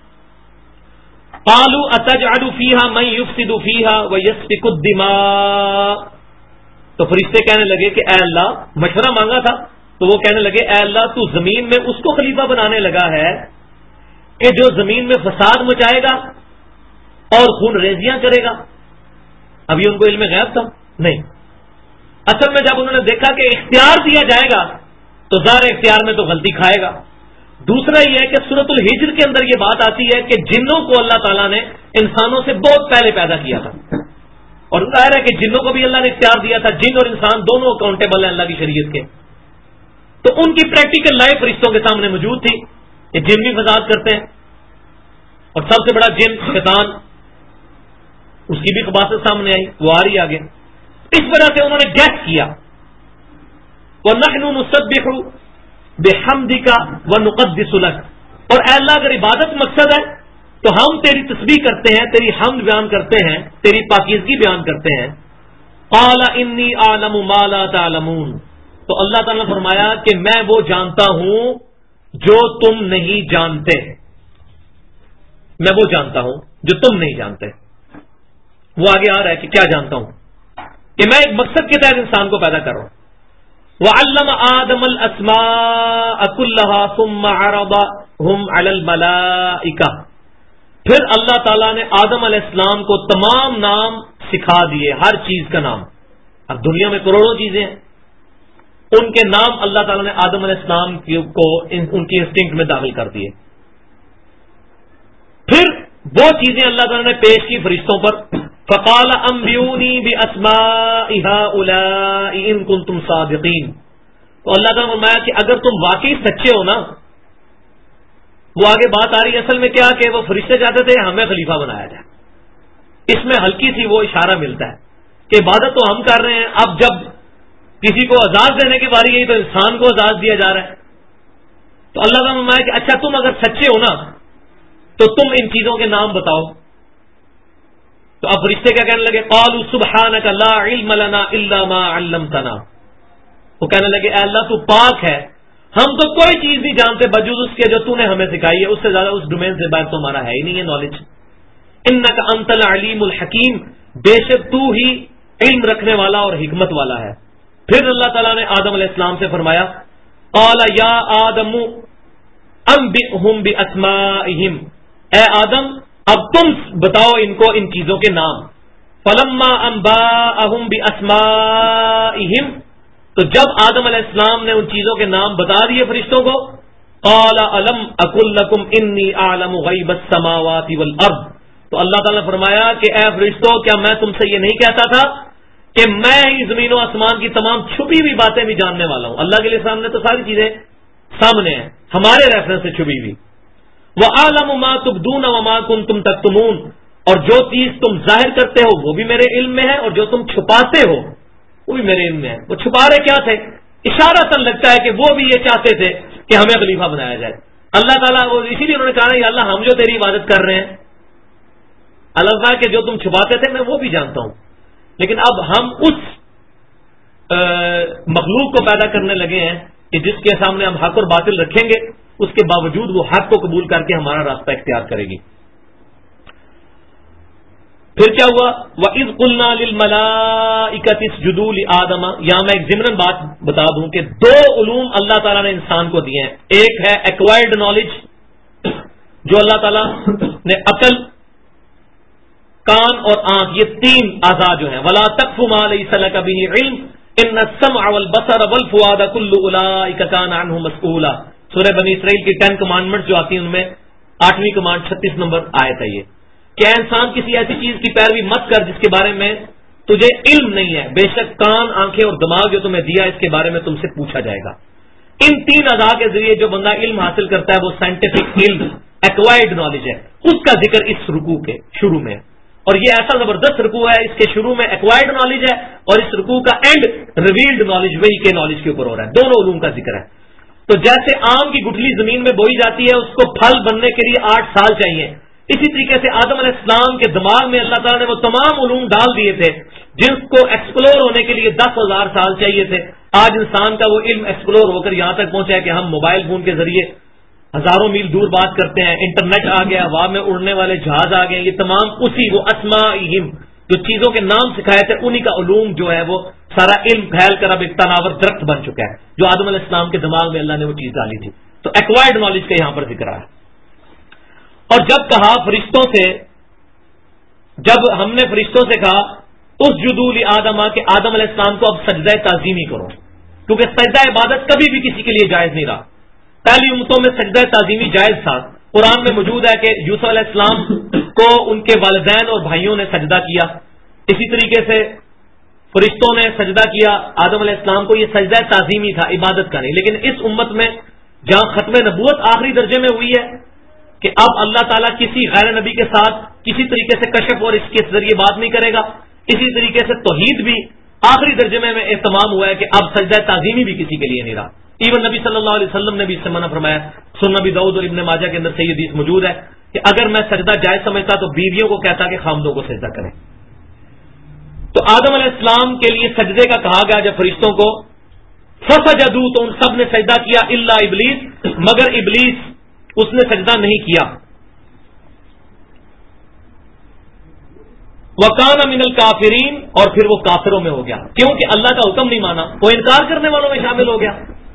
قالوا اتجعل فيها من يفسد فيها ويسفك الدماء، تو فرشتے کہنے لگے کہ اے اللہ، مشورہ مانگا تھا تو وہ کہنے لگے اے اللہ تو زمین میں اس کو خلیفہ بنانے لگا ہے کہ جو زمین میں فساد مچائے گا اور خون ریزیاں کرے گا. ابھی ان کو علم غیب تھا نہیں. اصل میں جب انہوں نے دیکھا کہ اختیار دیا جائے گا تو ظاہر اختیار میں تو غلطی کھائے گا. دوسرا یہ ہے کہ سورۃ الحجر کے اندر یہ بات آتی ہے کہ جنوں کو اللہ تعالیٰ نے انسانوں سے بہت پہلے پیدا کیا تھا، اور ظاہر ہے کہ جنوں کو بھی اللہ نے اختیار دیا تھا. جن اور انسان دونوں اکاؤنٹیبل ہیں اللہ کی شریعت کے. تو ان کی پریکٹیکل لائف فرشتوں کے سامنے موجود تھی کہ جن بھی فساد کرتے ہیں، اور سب سے بڑا جن شیطان، اس کی بھی خباثت سامنے آئی، وہ آ رہی آگے. اس وجہ سے انہوں نے گیس کیا وَنَحْنُ نُسَبِّحُ بِحَمْدِكَ وَنُقَدِّسُ لَكَ، اور اے اللہ اگر عبادت مقصد ہے تو ہم تیری تسبیح کرتے ہیں، تیری حمد بیان کرتے ہیں، تیری پاکیزگی بیان کرتے ہیں. قَالَ إِنِّي أَعْلَمُ مَا لَا تَعْلَمُونَ، تو اللہ تعالیٰ نے فرمایا کہ میں وہ جانتا ہوں جو تم نہیں جانتے، میں وہ جانتا ہوں جو تم نہیں جانتے. وہ آگے آ رہا ہے کہ کیا جانتا ہوں، کہ میں ایک مقصد کے تحت انسان کو پیدا کر رہا ہوں. وَعَلَّمَ آدَمَ الْأَسْمَاءَ كُلَّهَا ثُمَّ عَرَضَهُمْ عَلَى الْمَلَائِكَةِ، پھر اللہ تعالیٰ نے آدم علیہ السلام کو تمام نام سکھا دیے، ہر چیز کا نام. اب دنیا میں کروڑوں چیزیں ہیں، ان کے نام اللہ تعالیٰ نے آدم علیہ السلام کو ان کی انسٹنکٹ میں داخل کر دیے. پھر وہ چیزیں اللہ تعالیٰ نے پیش کی فرشتوں پر. فقال انبئونی باسماء هؤلاء ان کنتم صادقین، تو اللہ تعالیٰ نے فرمایا کہ اگر تم واقعی سچے ہو نا. وہ آگے بات آ رہی ہے اصل میں کیا کہ وہ فرشتے چاہتے تھے ہمیں خلیفہ بنایا جائے. اس میں ہلکی سی وہ اشارہ ملتا ہے کہ عبادت تو ہم کر رہے ہیں، اب جب کسی کو اعزاز دینے کی باری گئی تو انسان کو اعزاز دیا جا رہا ہے. تو اللہ تعالیٰ نے فرمایا کہ اچھا تم اگر سچے ہو نا تو تم ان چیزوں کے نام بتاؤ. تو اب فرشتے کیا کہنے لگے؟ قالوا سبحانک لا علم لنا الا ما علمتنا، وہ کہنے لگے اے اللہ تو پاک ہے، ہم تو کوئی چیز نہیں جانتے بجز اس کے جو تو نے ہمیں سکھائی ہے، اس سے زیادہ اس ڈومین سے باہر تو ہمارا ہے ہی نہیں ہے نالج. انک انت العلیم الحکیم، بے شک تو ہی علم رکھنے والا اور حکمت والا ہے. پھر اللہ تعالیٰ نے آدم علیہ السلام سے فرمایا قال یا آدم انبئہم باسمائہم، اے آدم اب تم بتاؤ ان کو ان چیزوں کے نام. فلما انباءہم باسمائہم، تو جب آدم علیہ السلام نے ان چیزوں کے نام بتا دیے فرشتوں کو، قال الم اقل لکم انی اعلم غیب السماوات والارض، تو اللہ تعالیٰ نے فرمایا کہ اے فرشتوں، کیا میں تم سے یہ نہیں کہتا تھا کہ میں ہی زمین و آسمان کی تمام چھپی ہوئی باتیں بھی جاننے والا ہوں؟ اللہ کے لیے سامنے تو ساری چیزیں سامنے ہیں، ہمارے ریفرنس سے چھپی ہوئی. وَأَعْلَمُ مَا تُبْدُونَ وَمَا كُنتُمْ تَكْتُمُونَ، اور جو چیز تم ظاہر کرتے ہو وہ بھی میرے علم میں ہے، اور جو تم چھپاتے ہو وہ بھی میرے علم میں ہے. وہ چھپا رہے کیا تھے؟ اشارتاً لگتا ہے کہ وہ بھی یہ چاہتے تھے کہ ہمیں خلیفہ بنایا جائے. اللہ تعالیٰ اسی لیے انہوں نے کہا یا اللہ ہم جو تیری عبادت کر رہے ہیں، اللہ تعالیٰ کہ جو تم چھپاتے تھے میں وہ بھی جانتا ہوں، لیکن اب ہم اس مخلوق کو پیدا کرنے لگے ہیں کہ جس کے سامنے ہم حق اور باطل رکھیں گے، اس کے باوجود وہ حق کو قبول کر کے ہمارا راستہ اختیار کرے گی. پھر کیا ہوا؟ وَإِذْ قُلْنَا لِلْمَلَائِكَةِ اسْجُدُوا لِآدَمَ، یہاں میں ایک ضمناً بات بتا دوں کہ دو علوم اللہ تعالیٰ نے انسان کو دیے ہیں. ایک ہے ایکوائرڈ نالج، جو اللہ تعالیٰ نے عقل، کان اور آنکھ، یہ تین اعضاء جو ہیں، وَلَا تَقْفُ مَا لَيْسَ لَكَ بِهِ عِلْمٌ إِنَّ السَّمْعَ وَالْبَصَرَ وَالْفُؤَادَ كُلُّ أُولَئِكَ كَانَ عَنْهُ مسؤولا. سورہ بنی اسرائیل کی 10 کمانڈمنٹ جو آتی ہیں ان میں 8ویں کمانڈ 36 نمبر آیت ہے یہ کہ انسان کسی ایسی چیز کی پیروی مت کر جس کے بارے میں تجھے علم نہیں ہے، بے شک کان، آنکھیں اور دماغ جو تمہیں دیا اس کے بارے میں تم سے پوچھا جائے گا. ان تین اعضاء کے ذریعے جو بندہ علم حاصل کرتا ہے وہ سائنٹیفک علم، ایکوائرڈ نالج ہے، اس کا ذکر اس رکوع کے شروع میں. اور یہ ایسا زبردست رکوع ہے، اس کے شروع میں ایکوائرڈ نالج ہے اور اس رکوع کا اینڈ ریویلڈ نالج، وہی کے نالج کے اوپر ہو رہا ہے. دونوں علوم کا ذکر ہے. تو جیسے آم کی گٹھلی زمین میں بوئی جاتی ہے، اس کو پھل بننے کے لیے 8 سال چاہیے، اسی طریقے سے آدم علیہ السلام کے دماغ میں اللہ تعالیٰ نے وہ تمام علوم ڈال دیے تھے جن کو ایکسپلور ہونے کے لیے 10,000 سال چاہیے تھے. آج انسان کا وہ علم ایکسپلور ہو کر یہاں تک پہنچا ہے کہ ہم موبائل فون کے ذریعے ہزاروں میل دور بات کرتے ہیں، انٹرنیٹ آ گیا، ہوا میں اڑنے والے جہاز آ گئے. یہ تمام اسی وہ اسماءہم جو چیزوں کے نام سکھائے تھے انہی کا علوم جو ہے وہ سارا علم پھیل کر اب ایک تناور درخت بن چکا ہے جو آدم علیہ السلام کے دماغ میں اللہ نے وہ چیز ڈالی تھی. تو ایکوائرڈ نالج کا یہاں پر ذکر ہے. اور جب کہا فرشتوں سے، جب ہم نے فرشتوں سے کہا اسجدوا لآدم کہ آدم علیہ السلام کو اب سجدہ تعظیمی کرو، کیونکہ سجدہ عبادت کبھی بھی کسی کے لیے جائز نہیں رہا. پہلی امتوں میں سجدہ تعظیمی جائز تھا. قرآن میں موجود ہے کہ یوسف علیہ السلام کو ان کے والدین اور بھائیوں نے سجدہ کیا، اسی طریقے سے فرشتوں نے سجدہ کیا آدم علیہ السلام کو. یہ سجدہ تعظیمی تھا، عبادت کا نہیں. لیکن اس امت میں جہاں ختم نبوت آخری درجے میں ہوئی ہے کہ اب اللہ تعالیٰ کسی غیر نبی کے ساتھ کسی طریقے سے کشف اور اس کے ذریعے بات نہیں کرے گا، اسی طریقے سے توحید بھی آخری درجے میں اہتمام ہوا ہے کہ اب سجدہ تعظیمی بھی کسی کے لیے نہیں رہا. ایون نبی صلی اللہ علیہ وسلم نے بھی اس سے منع فرمایا. سنن نبی داؤد اور ابن ماجہ کے اندر صحیح حدیث موجود ہے کہ اگر میں سجدہ جائز سمجھتا تو بیویوں کو کہتا کہ خامدوں کو سجدہ کریں. تو آدم علیہ السلام کے لیے سجدے کا کہا گیا جب فرشتوں کو، فسجدوا تو ان سب نے سجدہ کیا الا ابلیس، مگر ابلیس اس نے سجدہ نہیں کیا. وَكَانَ مِنَ الْكَافِرِينَ، اور پھر وہ کافروں میں ہو گیا کیونکہ اللہ کا حکم نہیں مانا، وہ انکار کرنے والوں میں شامل ہو گیا.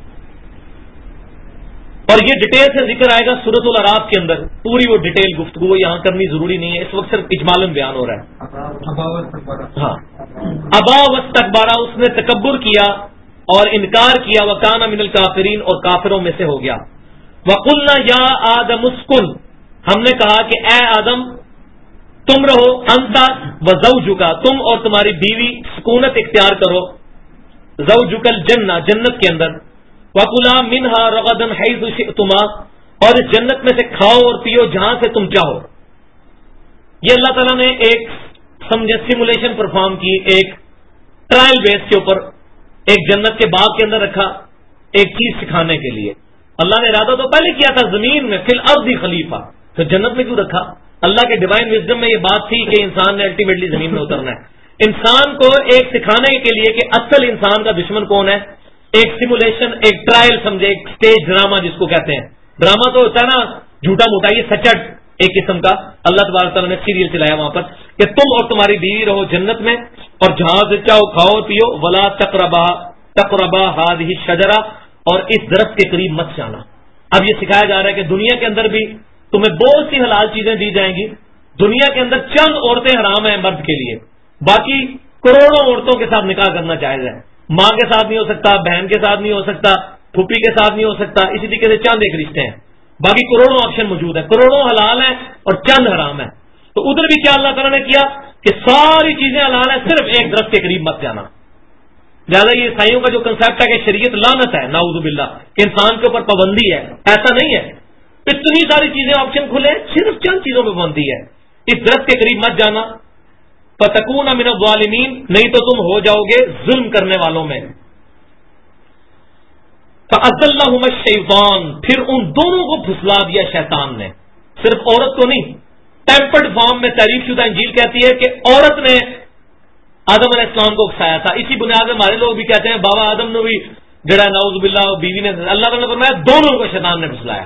اور یہ ڈیٹیل سے ذکر آئے گا سورۃ الاعراف کے اندر، پوری وہ ڈیٹیل گفتگو یہاں کرنی ضروری نہیں ہے، اس وقت صرف اجمالاً بیان ہو رہا ہے. ہاں، ابا واستکبارا، اس نے تکبر کیا اور انکار کیا. وَكَانَ مِنَ الْكَافِرِينَ، اور کافروں میں سے ہو گیا. وَقُلْنَا يَا آدَمُ اسْكُنْ، ہم نے کہا کہ اے آدم تم رہو، انت وزوجک، تم اور تمہاری بیوی سکونت اختیار کرو، زوجک الجنہ، جنت کے اندر. وَكُلَا مِنْهَا رَغَدًا حَيْثُ شِئْتُمَا، اور اس جنت میں سے کھاؤ اور پیو جہاں سے تم چاہو. یہ اللہ تعالیٰ نے ایک سیمولیشن پرفارم کی، ایک ٹرائل بیس کے اوپر ایک جنت کے باغ کے اندر رکھا ایک چیز سکھانے کے لیے. اللہ نے ارادہ تو پہلے کیا تھا زمین میں فی الارض خلیفہ، تو جنت میں کیوں رکھا؟ اللہ کے ڈیوائن وزڈم میں یہ بات تھی کہ انسان نے الٹیمیٹلی زمین میں اترنا ہے. انسان کو ایک سکھانے کے لیے کہ اصل انسان کا دشمن کون ہے، ایک سیمولیشن، ایک ٹرائل سمجھے، ایک سٹیج ڈرامہ جس کو کہتے ہیں. ڈرامہ تو ہوتا ہے نا جھوٹا موٹا، یہ سچٹ ایک قسم کا اللہ تبارک تعالیٰ نے سیریل چلایا وہاں پر کہ تم اور تمہاری بیوی رہو جنت میں اور جہاں سے چاہو کھاؤ پیو. ولا تقربا هذه الشجرہ، اور اس درخت کے قریب مت جانا. اب یہ سکھایا جا رہا ہے کہ دنیا کے اندر بھی تمہیں بہت سی حلال چیزیں دی جائیں گی. دنیا کے اندر چند عورتیں حرام ہیں مرد کے لیے، باقی کروڑوں عورتوں کے ساتھ نکاح کرنا جائز ہے. ماں کے ساتھ نہیں ہو سکتا، بہن کے ساتھ نہیں ہو سکتا، پھوپھی کے ساتھ نہیں ہو سکتا. اسی طریقے سے چند ایک رشتے ہیں، باقی کروڑوں آپشن موجود ہیں، کروڑوں حلال ہیں اور چند حرام ہیں. تو ادھر بھی کیا اللہ تعالیٰ نے کیا کہ ساری چیزیں حلال ہیں، صرف ایک درخت کے قریب مت جانا. لہٰذا یہ عیسائیوں کا جو کنسیپٹ ہے کہ شریعت لعنت ہے، نعوذ باللہ، کہ انسان کے اوپر پابندی ہے، ایسا نہیں ہے. اتنی ساری چیزیں آپشن کھلے، صرف چند چیزوں پہ پابندی ہے. اس درخت کے قریب مت جانا، فتکون من الظالمین، نہیں تو تم ہو جاؤ گے ظلم کرنے والوں میں. فأزلہم الشیطان، پھر ان دونوں کو پھسلا دیا شیطان نے، صرف عورت کو نہیں. ٹیمپرڈ فارم میں تعریف شدہ انجیل کہتی ہے کہ عورت نے آدم علیہ السلام کو اکسایا تھا. اسی بنیاد میں ہمارے لوگ بھی کہتے ہیں بابا آدم نے بھی جڑا نعوذ باللہ بیوی نے، اللہ تعالیٰ نے فرمایا دونوں کو شیطان نے پھسلایا.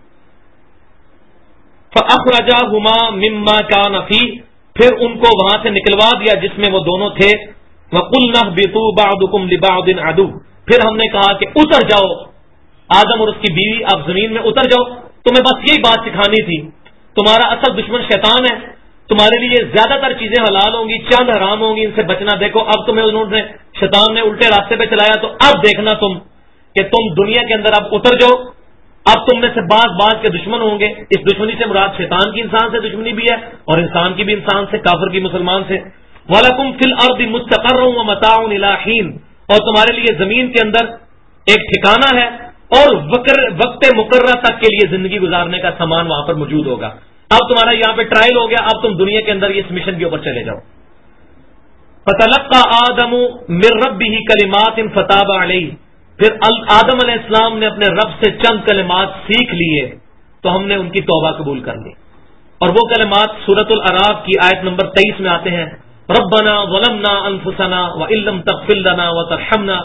فأخرجاہما مما کان فیہ، پھر ان کو وہاں سے نکلوا دیا جس میں وہ دونوں تھے. وقلنا اہبطوا بعضکم لبعض عدو، پھر ہم نے کہا کہ اتر جاؤ، آدم اور اس کی بیوی آپ زمین میں اتر جاؤ. تمہیں بس یہی بات سکھانی تھی، تمہارا اصل دشمن شیطان ہے، تمہارے لیے زیادہ تر چیزیں حلال ہوں گی، چند حرام ہوں گی، ان سے بچنا. دیکھو اب تمہیں انہوں نے شیطان نے الٹے راستے پہ چلایا، تو اب دیکھنا تم کہ تم دنیا کے اندر اب اتر جاؤ. اب تم میں سے بعض کے دشمن ہوں گے. اس دشمنی سے مراد شیطان کی انسان سے دشمنی بھی ہے اور انسان کی بھی انسان سے، کافر کی مسلمان سے. وَلَكُمْ فِي الْأَرْضِ مُسْتَقَرٌّ وَمَتَاعٌ إِلَىٰ حِينٍ، اور تمہارے لیے زمین کے اندر ایک ٹھکانہ ہے اور وقت مقررہ تک کے لیے زندگی گزارنے کا سامان وہاں پر موجود ہوگا. اب تمہارا یہاں پہ ٹرائل ہو گیا، اب تم دنیا کے اندر اس مشن کے اوپر چلے جاؤ. فَتَلَقَّىٰ آدَمُ مِن رَّبِّهِ كَلِمَاتٍ فَتَابَ عَلَيْهِ، پھر آدم علیہ السلام نے اپنے رب سے چند کلمات سیکھ لیے تو ہم نے ان کی توبہ قبول کر لی. اور وہ کلمات سورۃ الاعراف کی آیت نمبر 23 میں آتے ہیں، ربنا ظلمنا انفسنا وان لم تغفر لنا وترحمنا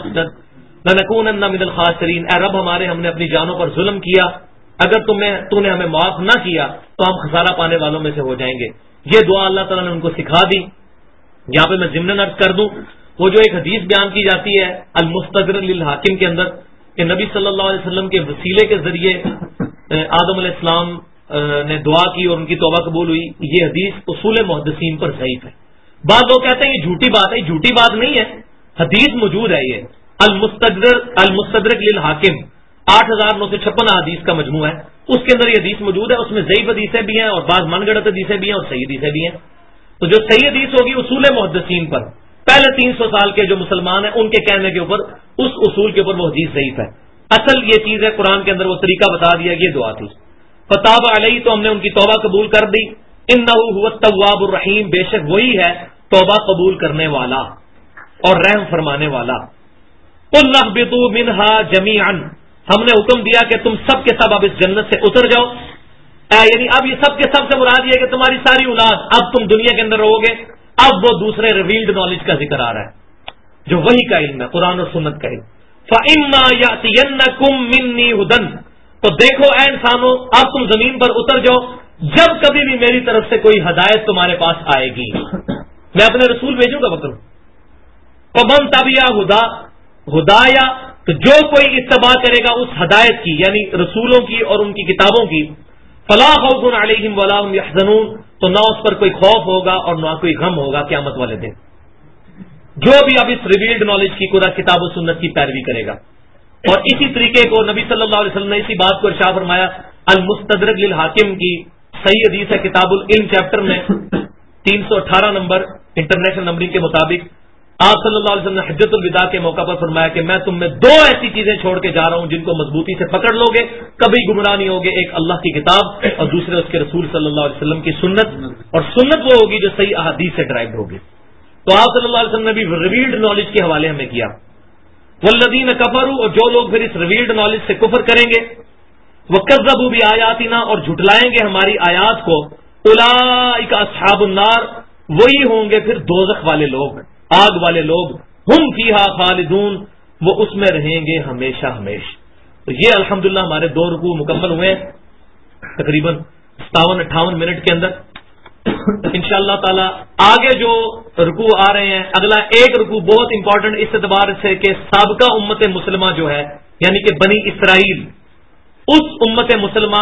لنکونن من الخاسرین، اے رب ہمارے، ہم نے اپنی جانوں پر ظلم کیا، اگر تو نے ہمیں معاف نہ کیا تو ہم خسارہ پانے والوں میں سے ہو جائیں گے. یہ دعا اللہ تعالیٰ نے ان کو سکھا دی. یہاں پہ میں ضمناً عرض کر دوں، وہ جو ایک حدیث بیان کی جاتی ہے المستدرک للحاکم کے اندر کہ نبی صلی اللہ علیہ وسلم کے وسیلے کے ذریعے آدم علیہ السلام نے دعا کی اور ان کی توبہ قبول ہوئی، یہ حدیث اصول محدثین پر ضعیف ہے. بعض لوگ کہتے ہیں یہ جھوٹی بات ہے، جھوٹی بات نہیں ہے، حدیث موجود ہے. یہ المستدرک للحاکم 8956 حدیث کا مجموعہ ہے، اس کے اندر یہ حدیث موجود ہے. اس میں ضعیف حدیثیں بھی ہیں اور بعض من گڑت حدیثیں بھی ہیں اور صحیح حدیثیں بھی ہیں. تو جو صحیح حدیث ہوگی اصول محدثین پر، پہلے 300 سال کے جو مسلمان ہیں ان کے کہنے کے اوپر، اس اصول کے اوپر وہ حدیث ضعیف ہے. اصل یہ چیز ہے، قرآن کے اندر وہ طریقہ بتا دیا، یہ دعا تھی. فتاب علیہ، تو ہم نے ان کی توبہ قبول کر دی. انہ هو التواب الرحیم، بے شک وہی ہے توبہ قبول کرنے والا اور رحم فرمانے والا. قل اهبطوا منها جميعا، ہم نے حکم دیا کہ تم سب کے سب اب اس جنت سے اتر جاؤ. یعنی اب یہ سب کے سب سے مراد یہ ہے کہ تمہاری ساری اولاد، اب تم دنیا کے اندر رہو گے. اب وہ دوسرے ریویلڈ نالج کا ذکر آ رہا ہے جو وحی کا علم ہے، قرآن اور سنت کا علم. فَإِمَّا يَأْتِيَنَّكُم مِّنِّي هُدًى، تو دیکھو اے انسانوں، اب تم زمین پر اتر جاؤ، جب کبھی بھی میری طرف سے کوئی ہدایت تمہارے پاس آئے گی، میں اپنے رسول بھیجوں گا وقت. فَمَن تَبِعَ ہدایا، تو جو کوئی اتباع کرے گا اس ہدایت کی، یعنی رسولوں کی اور ان کی کتابوں کی، فَلَا خَوْفٌ عَلَيْهِمْ وَلَا هُمْ يَحْزَنُونَ، تو نہ اس پر کوئی خوف ہوگا اور نہ کوئی غم ہوگا قیامت والے دن. جو بھی اب اس ریویلڈ نالج کی قرآن کتاب و سنت کی پیروی کرے گا. اور اسی طریقے کو نبی صلی اللہ علیہ وسلم نے اسی بات کو ارشاد فرمایا المستدرک للحاکم کی صحیح حدیث ہے کتاب العلم چیپٹر میں 318 نمبر انٹرنیشنل نمبرنگ کے مطابق. آپ صلی اللہ علیہ وسلم نے حجۃ الوداع کے موقع پر فرمایا کہ میں تم میں دو ایسی چیزیں چھوڑ کے جا رہا ہوں جن کو مضبوطی سے پکڑ لو گے کبھی گمراہ نہیں ہوگے، ایک اللہ کی کتاب اور دوسرے اس کے رسول صلی اللہ علیہ وسلم کی سنت، اور سنت وہ ہوگی جو صحیح احادیث سے ڈرائیو ہوگی. تو آپ صلی اللہ علیہ وسلم نے بھی ریویلڈ نالج کے حوالے ہمیں کیا. والذین کفروا، اور جو لوگ پھر اس ریویلڈ نالج سے کفر کریں گے، وکذبوا بآیاتنا، اور جھٹلائیں گے ہماری آیات کو، اولئک اصحاب النار، وہی ہوں گے پھر دوزخ والے لوگ، آگ والے لوگ، ہم فیہا خالدون، وہ اس میں رہیں گے ہمیشہ ہمیشہ. تو یہ الحمدللہ ہمارے 2 رکوع مکمل ہوئے ہیں تقریباً 57-58 منٹ کے اندر. انشاءاللہ تعالی آگے جو رکوع آ رہے ہیں، اگلا ایک رکوع بہت امپورٹنٹ اس اعتبار سے کہ سابقہ امت مسلمہ جو ہے، یعنی کہ بنی اسرائیل، اس امت مسلمہ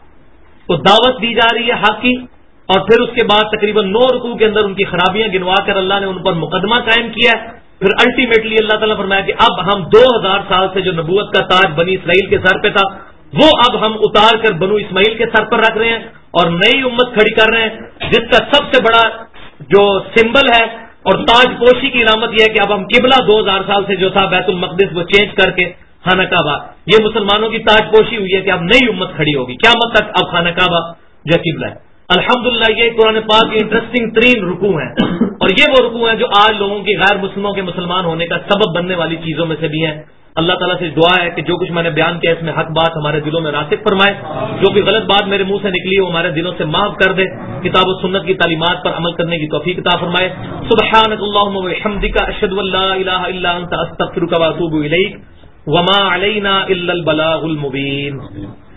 کو دعوت دی جا رہی ہے حق کی، اور پھر اس کے بعد تقریباً 9 رکوع کے اندر ان کی خرابیاں گنوا کر اللہ نے ان پر مقدمہ قائم کیا ہے پھر الٹیمیٹلی اللہ تعالیٰ فرمایا کہ اب ہم 2000 سال سے جو نبوت کا تاج بنی اسرائیل کے سر پہ تھا وہ اب ہم اتار کر بنو اسماعیل کے سر پر رکھ رہے ہیں اور نئی امت کھڑی کر رہے ہیں جس کا سب سے بڑا جو سمبل ہے اور تاج پوشی کی علامت یہ ہے کہ اب ہم قبلہ 2000 سال سے جو تھا بیت المقدس وہ چینج کر کے خانہ کعبہ، یہ مسلمانوں کی تاج پوشی ہوئی ہے کہ اب نئی امت کھڑی ہوگی قیامت تک، اب خانہ کعبہ جو قبلہ ہے۔ الحمدللہ یہ قرآن پاک کی انٹرسٹنگ ترین رکوع ہیں اور یہ وہ رکوع ہیں جو آج لوگوں کی غیر مسلموں کے مسلمان ہونے کا سبب بننے والی چیزوں میں سے بھی ہیں۔ اللہ تعالیٰ سے دعا ہے کہ جو کچھ میں نے بیان کیا اس میں حق بات ہمارے دلوں میں راسخ فرمائے، جو بھی غلط بات میرے منہ سے نکلی وہ ہمارے دلوں سے معاف کر دے، کتاب و سنت کی تعلیمات پر عمل کرنے کی توفیق عطا فرمائے۔ سبحانک اللہم و بحمدک، اشہد ان لا الہ الا انت، استغفرک و اتوب الیک، وما علینا الا البلاغ المبین۔